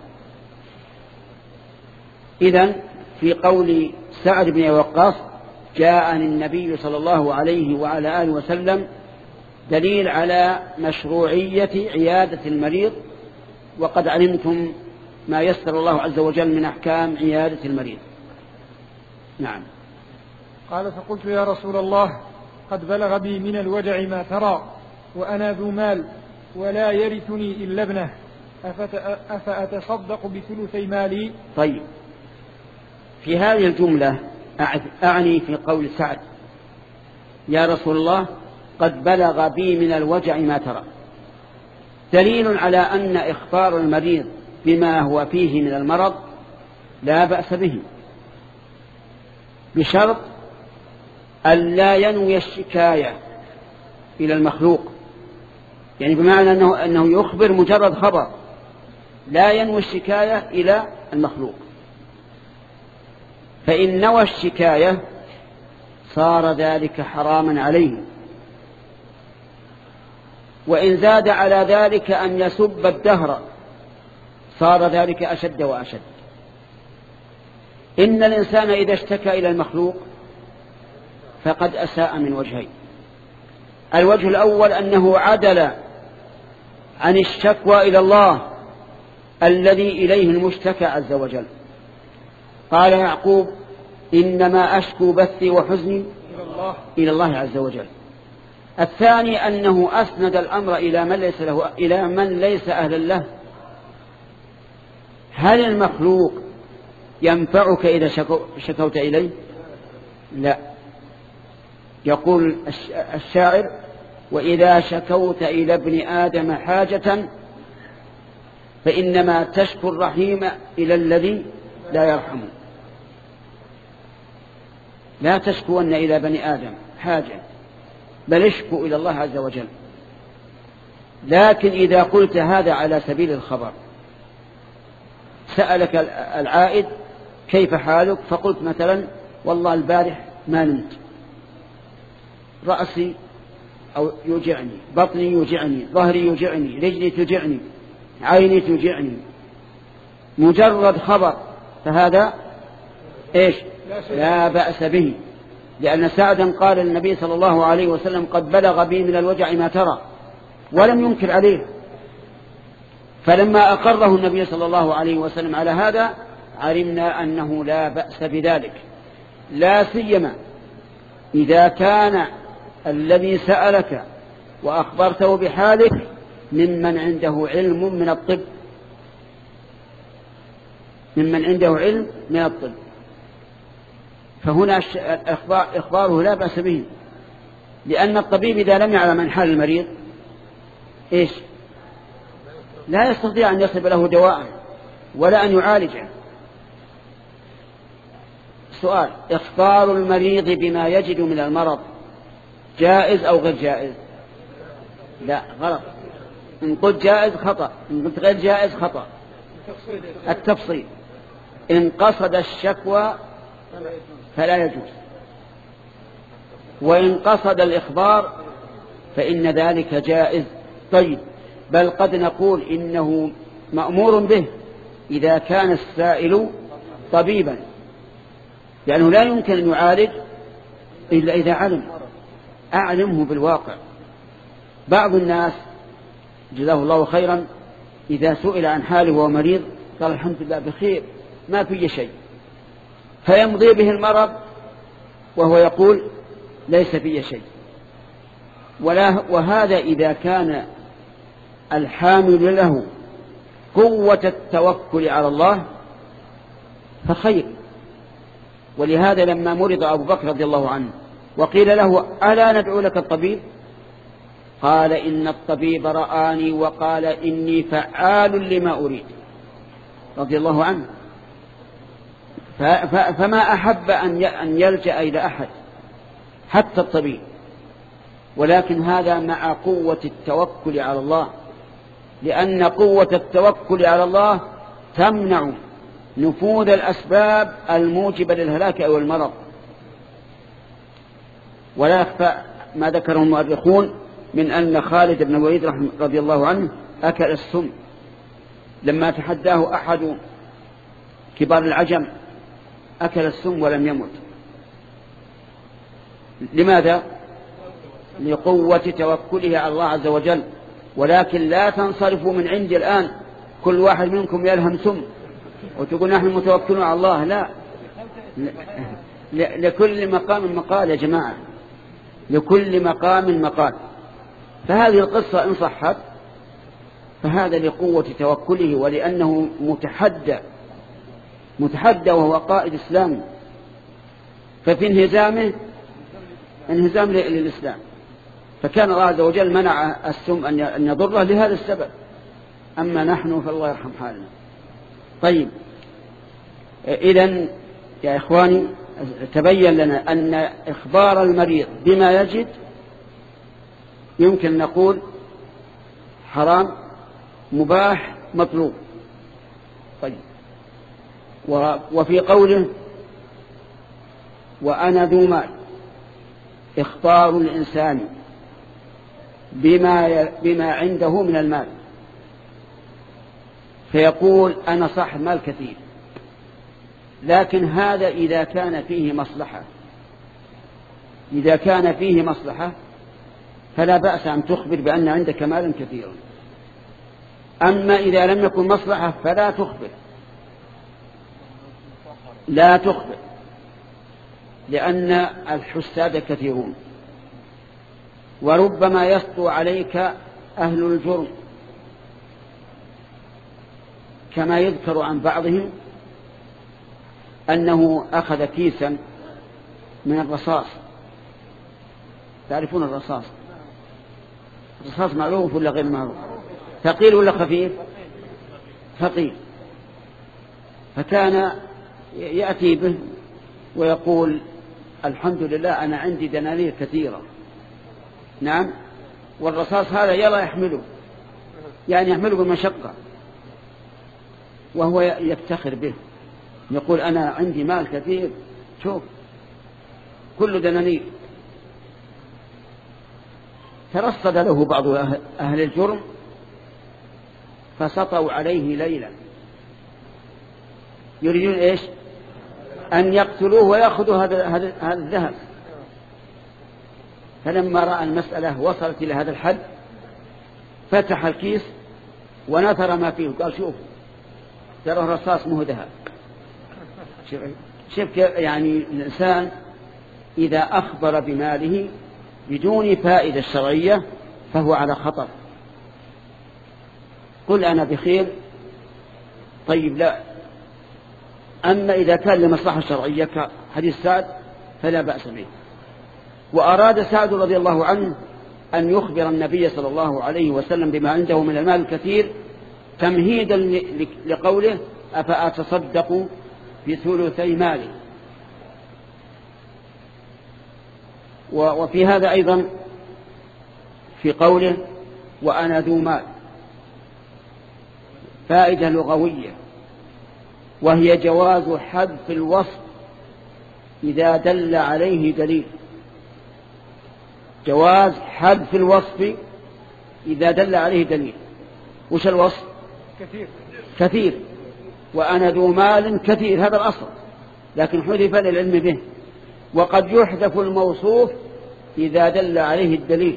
إذن في قول سعد بن وقاص جاءني النبي صلى الله عليه وعلى آله وسلم دليل على مشروعية عيادة المريض، وقد علمتم ما يسر الله عز وجل من أحكام عيادة المريض. نعم. قال فقلت يا رسول الله قد بلغ بي من الوجع ما ترى وأنا ذو مال ولا يرثني إلا ابنه أفأتصدق بثلثي مالي؟ طيب، في هذه الجملة أعني في قول سعد يا رسول الله قد بلغ بي من الوجع ما ترى، دليل على أن إخبار المريض بما هو فيه من المرض لا بأس به، بشرط أن لا ينوي الشكاية إلى المخلوق، يعني بمعنى أنه, أنه يخبر مجرد خبر، لا ينوي الشكاية إلى المخلوق. فإن نوى الشكاية صار ذلك حراما عليه، وإن زاد على ذلك أن يسب الدهر صار ذلك أشد وأشد. إن الإنسان إذا اشتكى إلى المخلوق فقد أساء من وجهين. الوجه الأول أنه عدل عن الشكوى إلى الله الذي إليه المشتكى عز وجل. قال يعقوب إنما أشكو بثي وحزني إلى الله عز وجل. الثاني أنه أسند الأمر إلى من ليس له، إلى من ليس أهلا له. هل المخلوق ينفعك إذا شكوت إليه؟ لا. يقول الشاعر وإذا شكوت إلى ابن آدم حاجة فإنما تشكو الرحيم إلى الذي لا يرحمه. لا تشكون إلى بني آدم حاجة، بل اشكو إلى الله عز وجل. لكن إذا قلت هذا على سبيل الخبر، سألك العائد كيف حالك، فقلت مثلا والله البارح ما نمت، رأسي أو يوجعني، بطني يوجعني، ظهري يوجعني، رجلي توجعني، عيني توجعني، مجرد خبر، فهذا إيش؟ لا بأس به، لأن سعدا قال للنبي صلى الله عليه وسلم قد بلغ بي من الوجع ما ترى، ولم ينكر عليه. فلما أقره النبي صلى الله عليه وسلم على هذا علمنا أنه لا بأس بذلك، لا سيما إذا كان الذي سألك وأخبرته بحالك ممن عنده علم من الطب، ممن عنده علم من الطب، فهنا إخباره لا بأس به، لأن الطبيب إذا لم يعلم عن حال المريض إيش؟ لا يستطيع أن يصب له دواء ولا أن يعالجه. سؤال: إخبار المريض بما يجد من المرض جائز أو غير جائز؟ لا، غلط. إن قلت جائز خطأ، إن قلت غير جائز خطأ. التفصيل إن قصد الشكوى فلا يجوز، وإن قصد الإخبار فإن ذلك جائز. طيب، بل قد نقول إنه مأمور به إذا كان السائل طبيبا، لأنه لا يمكن أن يعالج إلا إذا علم. أعلمه بالواقع. بعض الناس جزاه الله خيرا إذا سئل عن حاله وهو مريض قال الحمد لله بخير ما في شيء، فيمضي به المرض وهو يقول ليس في شيء. ولا وهذا إذا كان الحامل له قوة التوكل على الله فخير. ولهذا لما مرض أبو بكر رضي الله عنه وقيل له ألا ندعو لك الطبيب، قال إن الطبيب رآني وقال إني فعال لما أريد، رضي الله عنه. فما أحب أن يلجأ إلى أحد حتى الطبيب، ولكن هذا مع قوة التوكل على الله، لأن قوة التوكل على الله تمنع نفوذ الأسباب الموجبة للهلاك أو المرض. ولا يخفى ما ذكره المؤرخون من أن خالد بن الوليد رضي الله عنه أكل السم لما تحداه أحد كبار العجم، أكل السم ولم يمت. لماذا؟ لقوة توكله على الله عز وجل. ولكن لا تنصرفوا من عندي الآن كل واحد منكم يلهم سم وتقول نحن متوكلون على الله. لا، لكل مقام مقال يا جماعة، لكل مقام مقال. فهذه القصة إن صحت فهذا لقوة توكله، ولأنه متحدى متحدى وهو قائد إسلامي، ففي انهزامه انهزام للإسلام. فكان الله عز وجل منع السم أن يضره لهذا السبب. أما نحن فالله يرحم حالنا. طيب، إذن يا إخواني تبين لنا أن إخبار المريض بما يجد يمكن نقول حرام، مباح، مطلوب. طيب، وفي قوله وأنا ذو مال، إخبار الإنسان بما بما عنده من المال، فيقول أنا صاحب مال كثير، لكن هذا إذا كان فيه مصلحة إذا كان فيه مصلحة فلا بأس أن تخبر بأن عندك مالا كثيرا. أما إذا لم يكن مصلحة فلا تخبر لا تخبر لأن الحساد كثيرون، وربما يسطو عليك أهل الجرم، كما يذكر عن بعضهم أنه أخذ كيسا من الرصاص. تعرفون الرصاص؟ الرصاص معروف ولا غير معروف؟ ثقيل ولا خفيف؟ ثقيل. فكان يأتي به ويقول الحمد لله أنا عندي دنانير كثيرة. نعم، والرصاص هذا يلا يحمله، يعني يحمله بمشقة، وهو يفتخر به، يقول أنا عندي مال كثير، شوف كله دنانير. ترصد له بعض أهل الجرم فسطوا عليه ليلا يريدون إيش؟ أن يقتلوه ويأخذوا هذا هذا الذهب. فلما رأى المسألة وصلت إلى هذا الحد فتح الكيس ونثر ما فيه، قال شوف ترى الرصاص مو ذهب. شوف يعني الإنسان إذا أخبر بماله بدون فائدة شرعية فهو على خطر. قل أنا بخير، طيب لا. أما إذا كان لمصلحة شرعية كحديث سعد فلا بأس به. وأراد سعد رضي الله عنه أن يخبر النبي صلى الله عليه وسلم بما عنده من المال الكثير تمهيدا لقوله أفأتصدق بثلثي مالي. وفي هذا أيضا في قوله وأنا ذو مال فائدة لغوية، وهي جواز حذف الوصف إذا دل عليه دليل. جواز حذف الوصف إذا دل عليه دليل. وش الوصف؟ كثير كثير، وأنا ذو مال كثير، هذا الأصل، لكن حذف للعلم به. وقد يحذف الموصوف إذا دل عليه الدليل،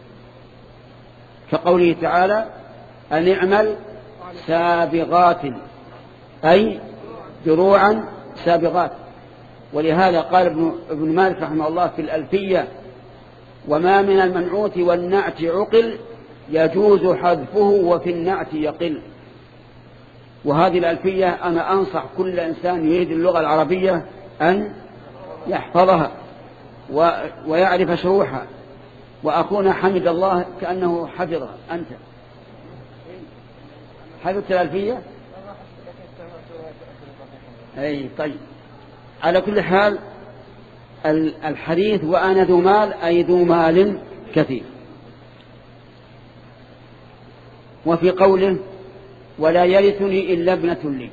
كقوله تعالى أن اعمل سابغات، أي دروعا سابغات. ولهذا قال ابن, ابن مالك رحمه الله في الألفية: وما من المنعوت والنعت عقل يجوز حذفه وفي النعت يقل. وهذه الألفية أنا أنصح كل إنسان يريد اللغة العربية أن يحفظها ويعرف شروحها. وأخونا حمد الله كأنه حفظها. أنت حفظت الألفية؟ أي طيب. على كل حال الحديث وأنا ذو مال أي ذو مال كثير. وفي قوله ولا يرثني إلا ابنة لي،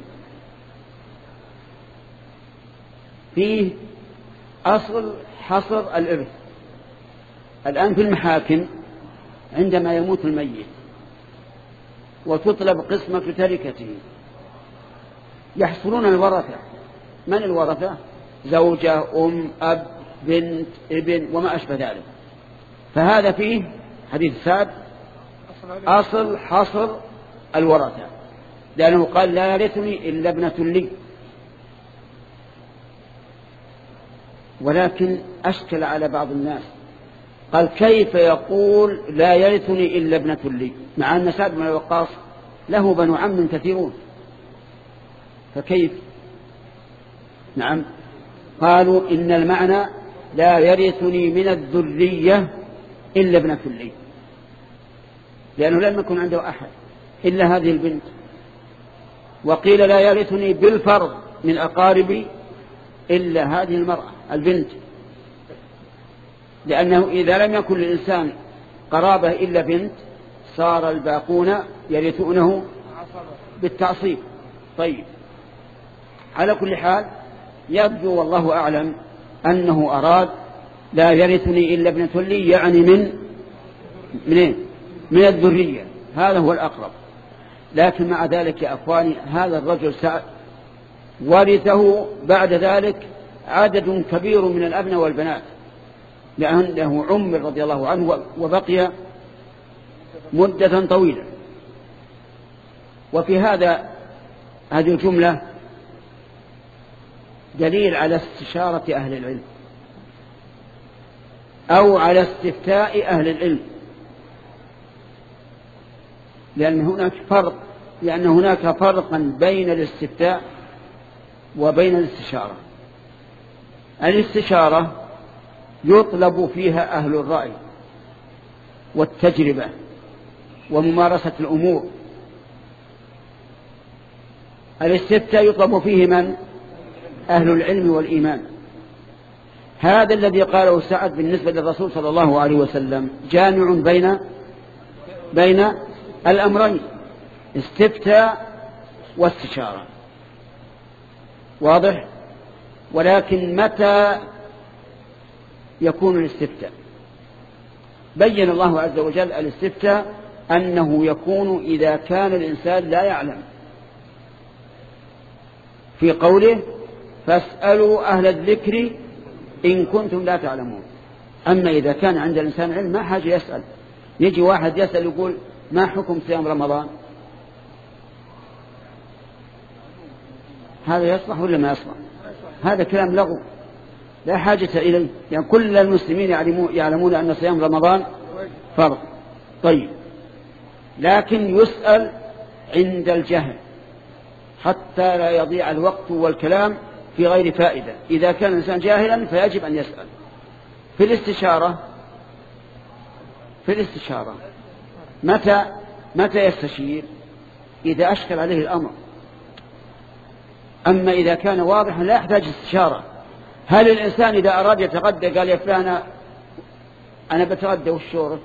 فيه أصل حصر الإرث. الآن في المحاكم عندما يموت الميت وتطلب قسمة تركته يحصلون الورثة. من الورثة؟ زوجة، أم، أب، بنت، ابن، وما أشبه ذلك. فهذا فيه حديث سعد أصل حصر الورثة، لأنه قال لا يرثني إلا ابنة لي. ولكن أشكل على بعض الناس، قال كيف يقول لا يرثني إلا ابنة لي مع أن سعد بن وقاص له بنو عم كثيرون، فكيف؟ نعم، قالوا إن المعنى لا يرثني من الذرية إلا ابنة لي، لأنه لم يكن عنده أحد إلا هذه البنت. وقيل لا يرثني بالفرض من أقاربي إلا هذه المرأة البنت، لأنه إذا لم يكن للإنسان قرابة إلا بنت صار الباقون يرثونه بالتعصيب. طيب، على كل حال يبدو والله أعلم أنه أراد لا يرثني إلا ابنة لي، يعني من من, من الذرية، هذا هو الأقرب. لكن مع ذلك يا أخواني هذا الرجل سعد ورثه بعد ذلك عدد كبير من الأبناء والبنات، لأنه عمر رضي الله عنه وبقي مدة طويلة. وفي هذا هذه الجملة دليل على استشارة أهل العلم أو على استفتاء أهل العلم، لأن هناك فرق لأن هناك فرقا بين الاستفتاء وبين الاستشارة. الاستشارة يطلب فيها أهل الرأي والتجربة وممارسة الأمور. الاستفتاء يطلب فيه من؟ أهل العلم والإيمان. هذا الذي قاله سعد بالنسبة للرسول صلى الله عليه وسلم جامع بين بين الأمرين، استفتاء واستشارة، واضح؟ ولكن متى يكون الاستفتاء؟ بين الله عز وجل الاستفتاء أنه يكون إذا كان الإنسان لا يعلم، في قوله فاسألوا أهل الذكر إن كنتم لا تعلمون. أما إذا كان عند الإنسان علم ما حاجة يسأل. يجي واحد يسأل يقول ما حكم صيام رمضان؟ هذا يصلح ولا ما يصلح؟ هذا كلام لغو لا حاجة إليه، يعني كل المسلمين يعلمون أن صيام رمضان فرض. طيب، لكن يسأل عند الجهل حتى لا يضيع الوقت والكلام في غير فائدة. إذا كان الإنسان جاهلا فيجب أن يسأل. في الاستشارة في الاستشارة متى متى يستشير؟ إذا أشكل عليه الأمر. أما إذا كان واضحا لا يحتاج استشارة. هل الإنسان إذا أراد يتغدى قال يا فلان أنا بتغدى والشورك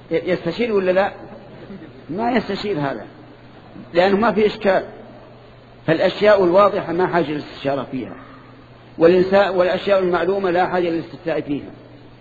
يستشير ولا لا؟ ما يستشير هذا، لأنه ما في إشكال. فالأشياء الواضحة ما حاجة للاستشارة فيها، والأشياء المعلومة لا حاجة للاستفتاء فيها.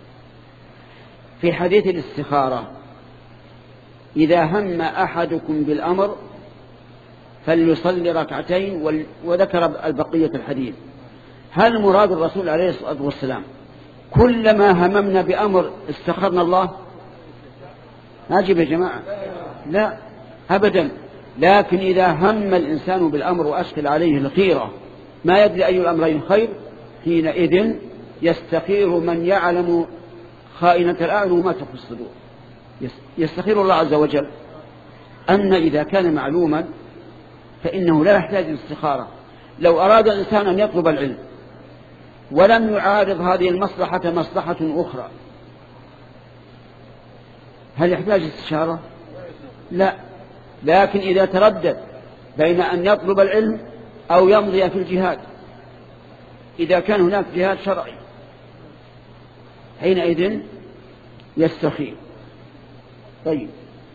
في حديث الاستخارة: إذا هم أحدكم بالأمر فليصلي ركعتين، وذكر البقية الحديث. هل مراد الرسول عليه الصلاة والسلام كلما هممنا بأمر استخرنا الله؟ نجيب يا جماعة، لا أبدا. لكن إذا هم الإنسان بالأمر وأشكل عليه الخيرة ما يدري أي الأمرين خير، حينئذ يستخير من يعلم خائنة الأعين وما تخفي الصدور، يستخير الله عز وجل. أما إذا كان معلوما فإنه لا يحتاج الاستخارة. لو أراد الإنسان أن يطلب العلم ولم يعارض هذه المصلحة مصلحة أخرى، هل يحتاج استشارة؟ لا. لكن إذا تردد بين أن يطلب العلم أو يمضي في الجهاد، إذا كان هناك جهاد شرعي حينئذ يستخير. طيب،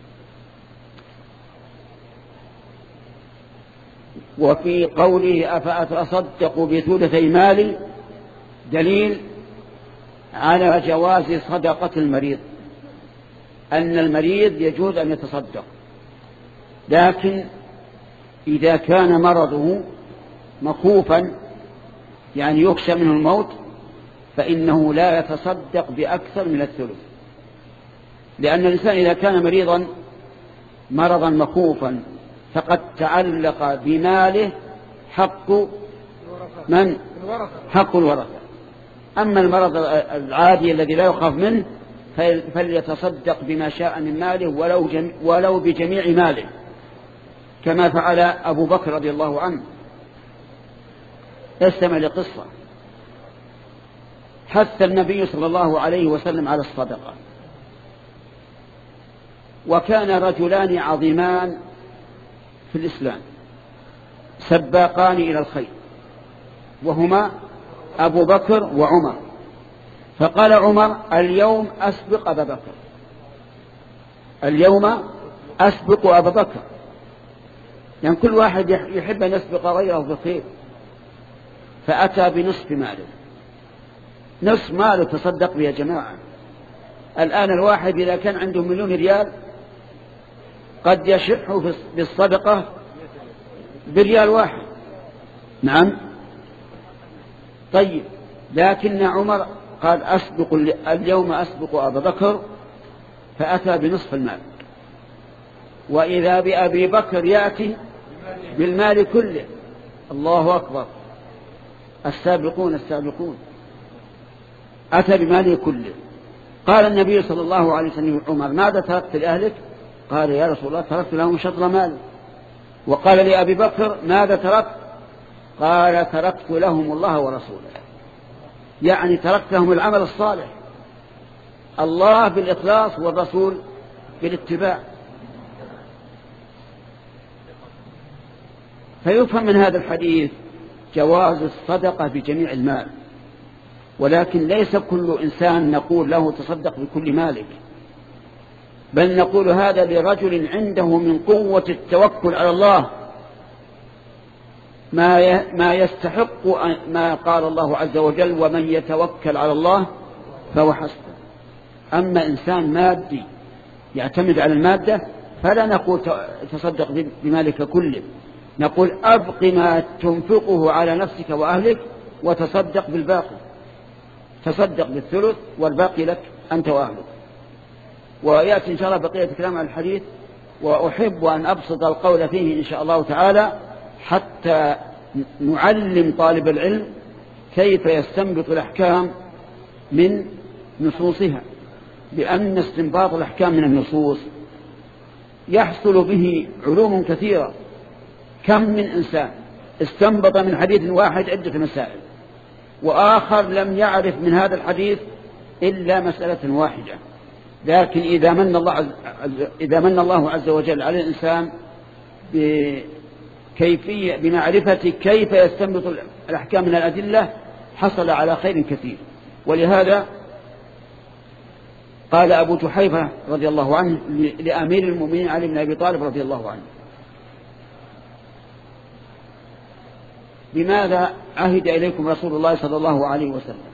وفي قوله أفأتصدق بثلثي مالي دليل على جواز صدقة المريض، أن المريض يجوز أن يتصدق، لكن إذا كان مرضه مخوفا يعني يخشى منه الموت فإنه لا يتصدق بأكثر من الثلث، لأن الإنسان إذا كان مريضا مرضا مخوفا فقد تعلق بماله حق من؟ حق الورثة. أما المرض العادي الذي لا يخاف منه فليتصدق بما شاء من ماله ولو, جم... ولو بجميع ماله، كما فعل أبو بكر رضي الله عنه. استمع لقصة. حث النبي صلى الله عليه وسلم على الصدقة، وكان رجلان عظيمان في الإسلام سباقان إلى الخير، وهما أبو بكر وعمر. فقال عمر: اليوم أسبق أبا بكر، اليوم أسبق أبا بكر. يعني كل واحد يحب أن يسبق غيره بالخير، فأتى بنصف ماله. نصف ماله تصدق به يا جماعة. الآن الواحد إذا كان عنده مليون ريال قد يشح بالصدقة بريال واحد. نعم. طيب، لكن عمر قال: أسبق اليوم أسبق أبا بكر، فأتى بنصف المال. وإذا بأبي بكر يأتي بالمال كله. الله أكبر، السابقون السابقون، أتى بماله كله. قال النبي صلى الله عليه وسلم: عمر ماذا تركت لأهلك؟ قال: يا رسول الله تركت لهم شطر مال. وقال لأبي بكر: ماذا تركت؟ قال: تركت لهم الله ورسوله، يعني تركت لهم العمل الصالح، الله بالإخلاص والرسول بالاتباع. فيفهم من هذا الحديث جواز الصدقة بجميع المال، ولكن ليس كل إنسان نقول له تصدق بكل مالك، بل نقول هذا لرجل عنده من قوة التوكل على الله ما ما يستحق ما قال الله عز وجل: ومن يتوكل على الله فهو حسبه. أما إنسان مادي يعتمد على المادة فلا نقول تصدق بمالك كله، نقول أبق ما تنفقه على نفسك وأهلك وتصدق بالباقي، تصدق بالثلث والباقي لك أنت وأهلك. ويأتي إن شاء الله بقية كلام عن الحديث، وأحب أن أبسط القول فيه إن شاء الله تعالى حتى نعلم طالب العلم كيف يستنبط الأحكام من نصوصها، لأن استنباط الأحكام من النصوص يحصل به علوم كثيرة. كم من إنسان استنبط من حديث واحد عدة مسائل، وآخر لم يعرف من هذا الحديث إلا مسألة واحدة. لكن إذا من الله عز إذا من الله عز وجل على الإنسان بكيفية بمعرفة كيف يستنبط الأحكام من الأدلة حصل على خير كثير. ولهذا قال أبو جحيفة رضي الله عنه لأمير المؤمنين علي بن أبي طالب رضي الله عنه: بماذا عهد إليكم رسول الله صلى الله عليه وسلم؟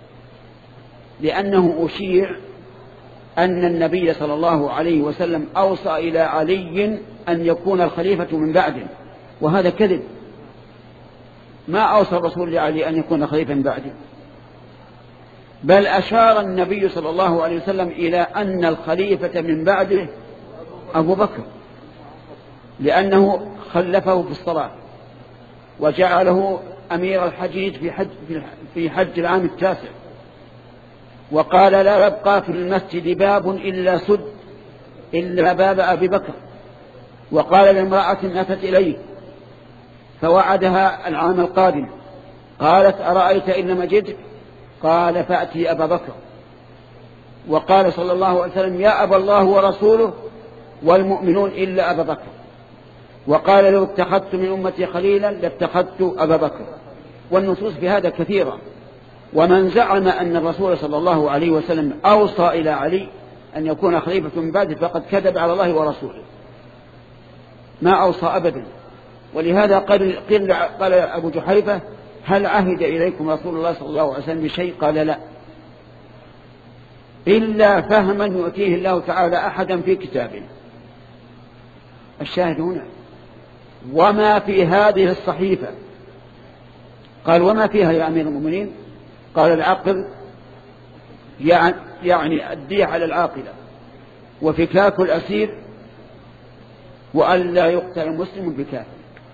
لأنه أشيع أن النبي صلى الله عليه وسلم أوصى إلى علي أن يكون الخليفة من بعده، وهذا كذب. ما أوصى الرسول لعلي أن يكون خليفة من بعده، بل أشار النبي صلى الله عليه وسلم إلى أن الخليفة من بعده أبو بكر، لأنه خلفه في الصلاة وجعله أمير الحجيج في حج, في حج العام التاسع، وقال لا يبقى في المسجد باب إلا سد إلا باب أبي بكر. وقال لامرأة أتت إليه فوعدها العام القادم، قالت أرأيت إن لم أجدك؟ قال فأتي أبا بكر. وقال صلى الله عليه وسلم يا أبا الله ورسوله والمؤمنون إلا أبا بكر. وقال لو اتخذت من أمتي خليلا لاتخذت أبا بكر. والنصوص في هذا كثيرة. ومن زعم أن الرسول صلى الله عليه وسلم أوصى إلى علي أن يكون خليفة من بعده فقد كذب على الله ورسوله، ما أوصى أبدا. ولهذا قال, قال أبو جحيفة هل عهد إليكم رسول الله صلى الله عليه وسلم بشيء؟ قال لا، إلا فهما يؤتيه الله تعالى أحدا في كتابه. الشاهد هنا وما في هذه الصحيفة. قال وما فيها يا أمير المؤمنين؟ قال العقل يعني الدية على العاقلة وفكاك الأسير وأن لا يقتل مسلم بكافر.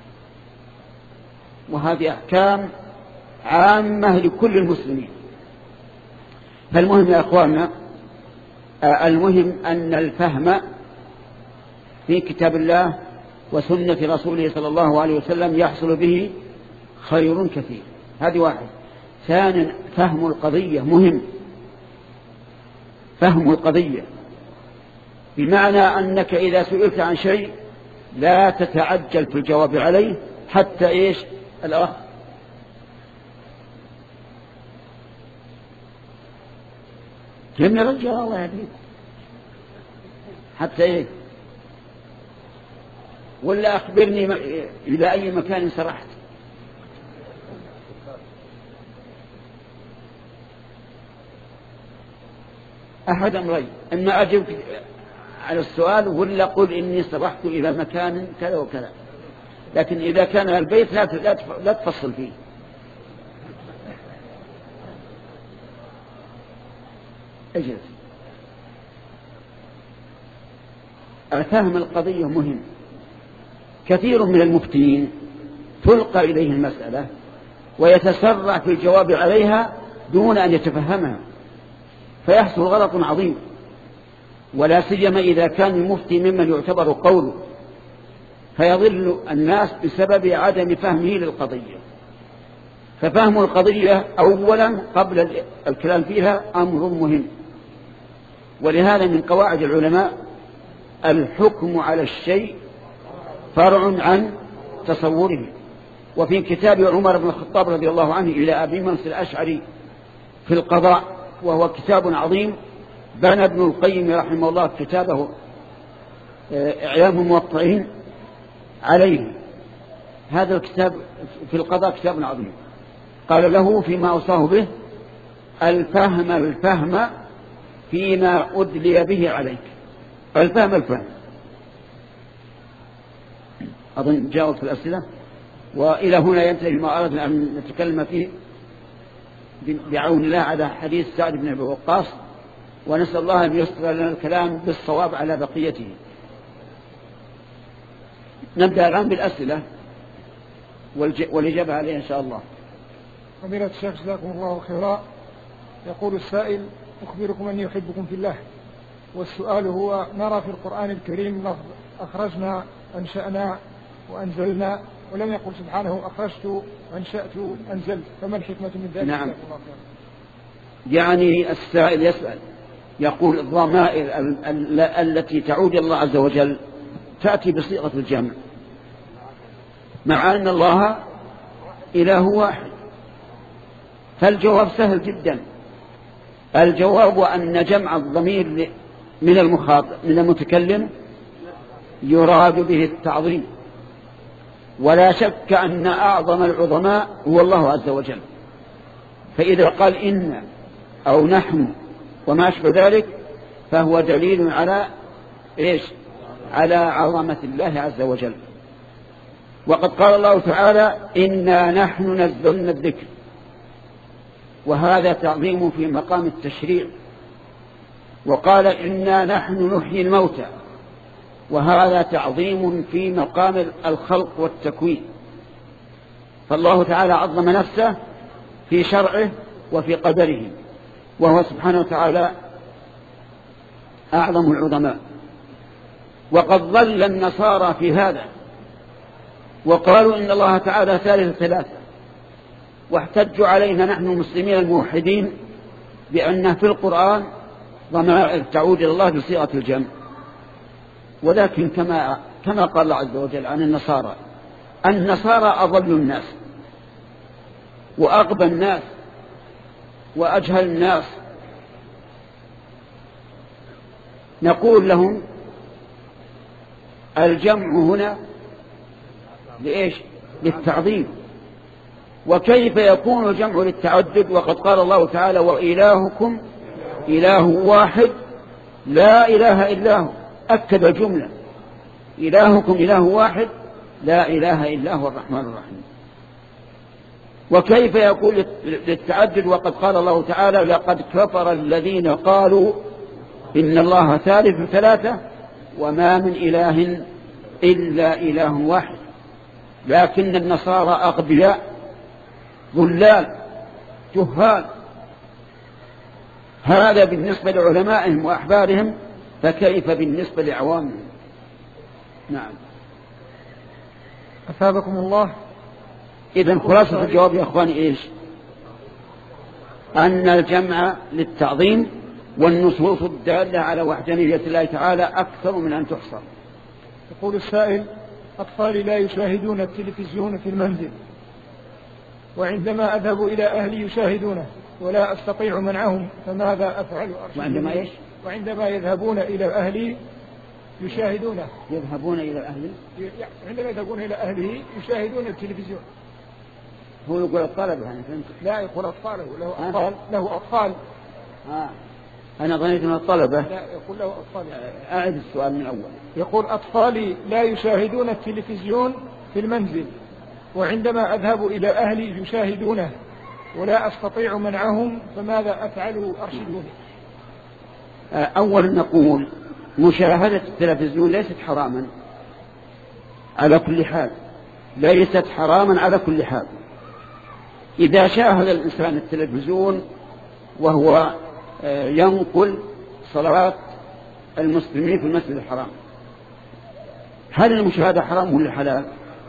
وهذه أحكام عامة لكل المسلمين. فالمهم يا أخواننا، المهم أن الفهم في كتاب الله وسنة رسوله صلى الله عليه وسلم يحصل به خير كثير. هذه واحد. ثانيا فهم القضية مهم. فهم القضية بمعنى أنك إذا سئلت عن شيء لا تتعجل في الجواب عليه حتى إيش الأخ كم يا رجال الله يهديك حتى إيه، ولا أخبرني إلى أي مكان سرحت. أحد أمرين، إما أجب على السؤال ولا قل إني سرحت إلى مكان كذا وكذا. لكن إذا كان البيت لا لا تفصل فيه. اجلس. فهم القضية مهم. كثير من المفتين تلقى إليه المسألة ويتسرع في الجواب عليها دون أن يتفهمها فيحصل غلط عظيم، ولا سيما إذا كان المفتي ممن يعتبر قوله، فيضل الناس بسبب عدم فهمه للقضية. ففهم القضية أولا قبل الكلام فيها أمر مهم. ولهذا من قواعد العلماء الحكم على الشيء فرع عن تصوره. وفي كتاب عمر بن الخطاب رضي الله عنه إلى أبي موسى الأشعري في القضاء، وهو كتاب عظيم، بنى ابن القيم رحمه الله كتابه إعلام الموقعين عليه. هذا الكتاب في القضاء كتاب عظيم. قال له فيما أوصاه به الفهم الفهم فيما أدلي به عليك. الفهم الفهم أظن جاوب في الأسئلة. وإلى هنا ينتهي ما أردنا أن نتكلم فيه بعون الله على حديث سعد بن أبي وقاص، ونسأل الله أن يسر لنا الكلام بالصواب على بقيته. نبدأ الآن بالأسئلة والإجابة عليها إن شاء الله. فضيلة الشيخ جزاكم الله خيرا. يقول السائل أخبركم أني أحبكم في الله، والسؤال هو نرى في القرآن الكريم لفظ أخرجنا أنشأنا وأنزلنا، ولم يقل سبحانه أخرجت أنشأت أنزلت، فما الحكمة من ذلك؟ نعم. يعني السائل يسأل يقول الضمائر التي تعود الله عز وجل تأتي بصيغة الجمع مع أن الله إله واحد. فالجواب سهل جدا. الجواب أن جمع الضمير من المخاطب من المتكلم يراد به التعظيم، ولا شك أن أعظم العظماء هو الله عز وجل. فإذا قال إن أو نحن وما أشبه ذلك فهو دليل على إيش؟ على عظمة الله عز وجل. وقد قال الله تعالى إنا نحن نزلنا الذكر، وهذا تعظيم في مقام التشريع. وقال إنا نحن نحيي الموتى، وهذا تعظيم في مقام الخلق والتكوين. فالله تعالى عظم نفسه في شرعه وفي قدره، وهو سبحانه وتعالى أعظم العظماء. وقد ضل النصارى في هذا وقالوا إن الله تعالى ثالث ثلاثة، واحتجوا علينا نحن المسلمين الموحدين بأن في القرآن ضمائر تعود إلى الله بصيغة الجمع. ولكن كما كما قال الله عز وجل عن النصارى، النصارى أضل الناس وأغبى الناس وأجهل الناس. نقول لهم الجمع هنا لإيش؟ للتعظيم. وكيف يكون الجمع للتعدد وقد قال الله تعالى وإلهكم إله واحد لا إله إلا هو؟ أكد الجملة، إلهكم إله واحد لا إله إلا هو الرحمن الرحيم. وكيف يقول للتعدد وقد قال الله تعالى لقد كفر الذين قالوا إن الله ثالث ثلاثة وما من إله إلا إله واحد. لكن النصارى أغبياء ضلال جهال. هذا بالنسبة لعلمائهم وأحبارهم، فكيف بالنسبة لعوامهم؟ نعم. أثابكم الله. إذن خلاصة الجواب يا أخواني إيش؟ أن الجمع للتعظيم، والنصوص الدالة على وحدانية الله تعالى أكثر من أن تحصر. يقول السائل: أطفالي لا يشاهدون التلفزيون في المنزل، وعندما أذهب إلى أهلي يشاهدونه ولا أستطيع منعهم، فماذا أفعل؟ وعندما إيش؟ وعندما يذهبون إلى أهلي يشاهدونه. يذهبون إلى أهلي؟ عندما يذهبون إلى أهله يشاهدون التلفزيون. هو يقول الطلبة يعني فهمت؟ لا يقول أطفاله، له أطفال. له أطفال. آه. أنا ظنيت من الطلبة. لا، يقول له أطفال. أعد السؤال من أول. يقول: أطفالي لا يشاهدون التلفزيون في المنزل، وعندما أذهب إلى أهلي يشاهدونه ولا أستطيع منعهم، فماذا أفعل؟ أرشدوني. أولا نقول مشاهدة التلفزيون ليست حراما على كل حال، ليست حراما على كل حال. إذا شاهد الإنسان التلفزيون وهو ينقل صلوات المسلمين في المسجد الحرام، هل المشاهدة حرام ولا حلال؟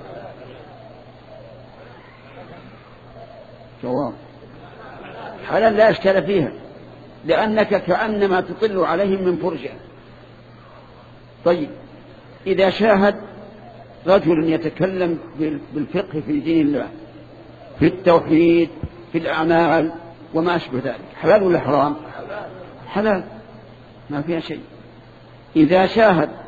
جواب: حلال لا إشكال فيها، لأنك كأنما تطل عليهم من فرجة. طيب، إذا شاهد رجل يتكلم بالفقه في دين الله، في التوحيد، في الأعمال وما أشبه ذلك، حلال ولا حرام؟ حلال، ما فيها شيء. إذا شاهد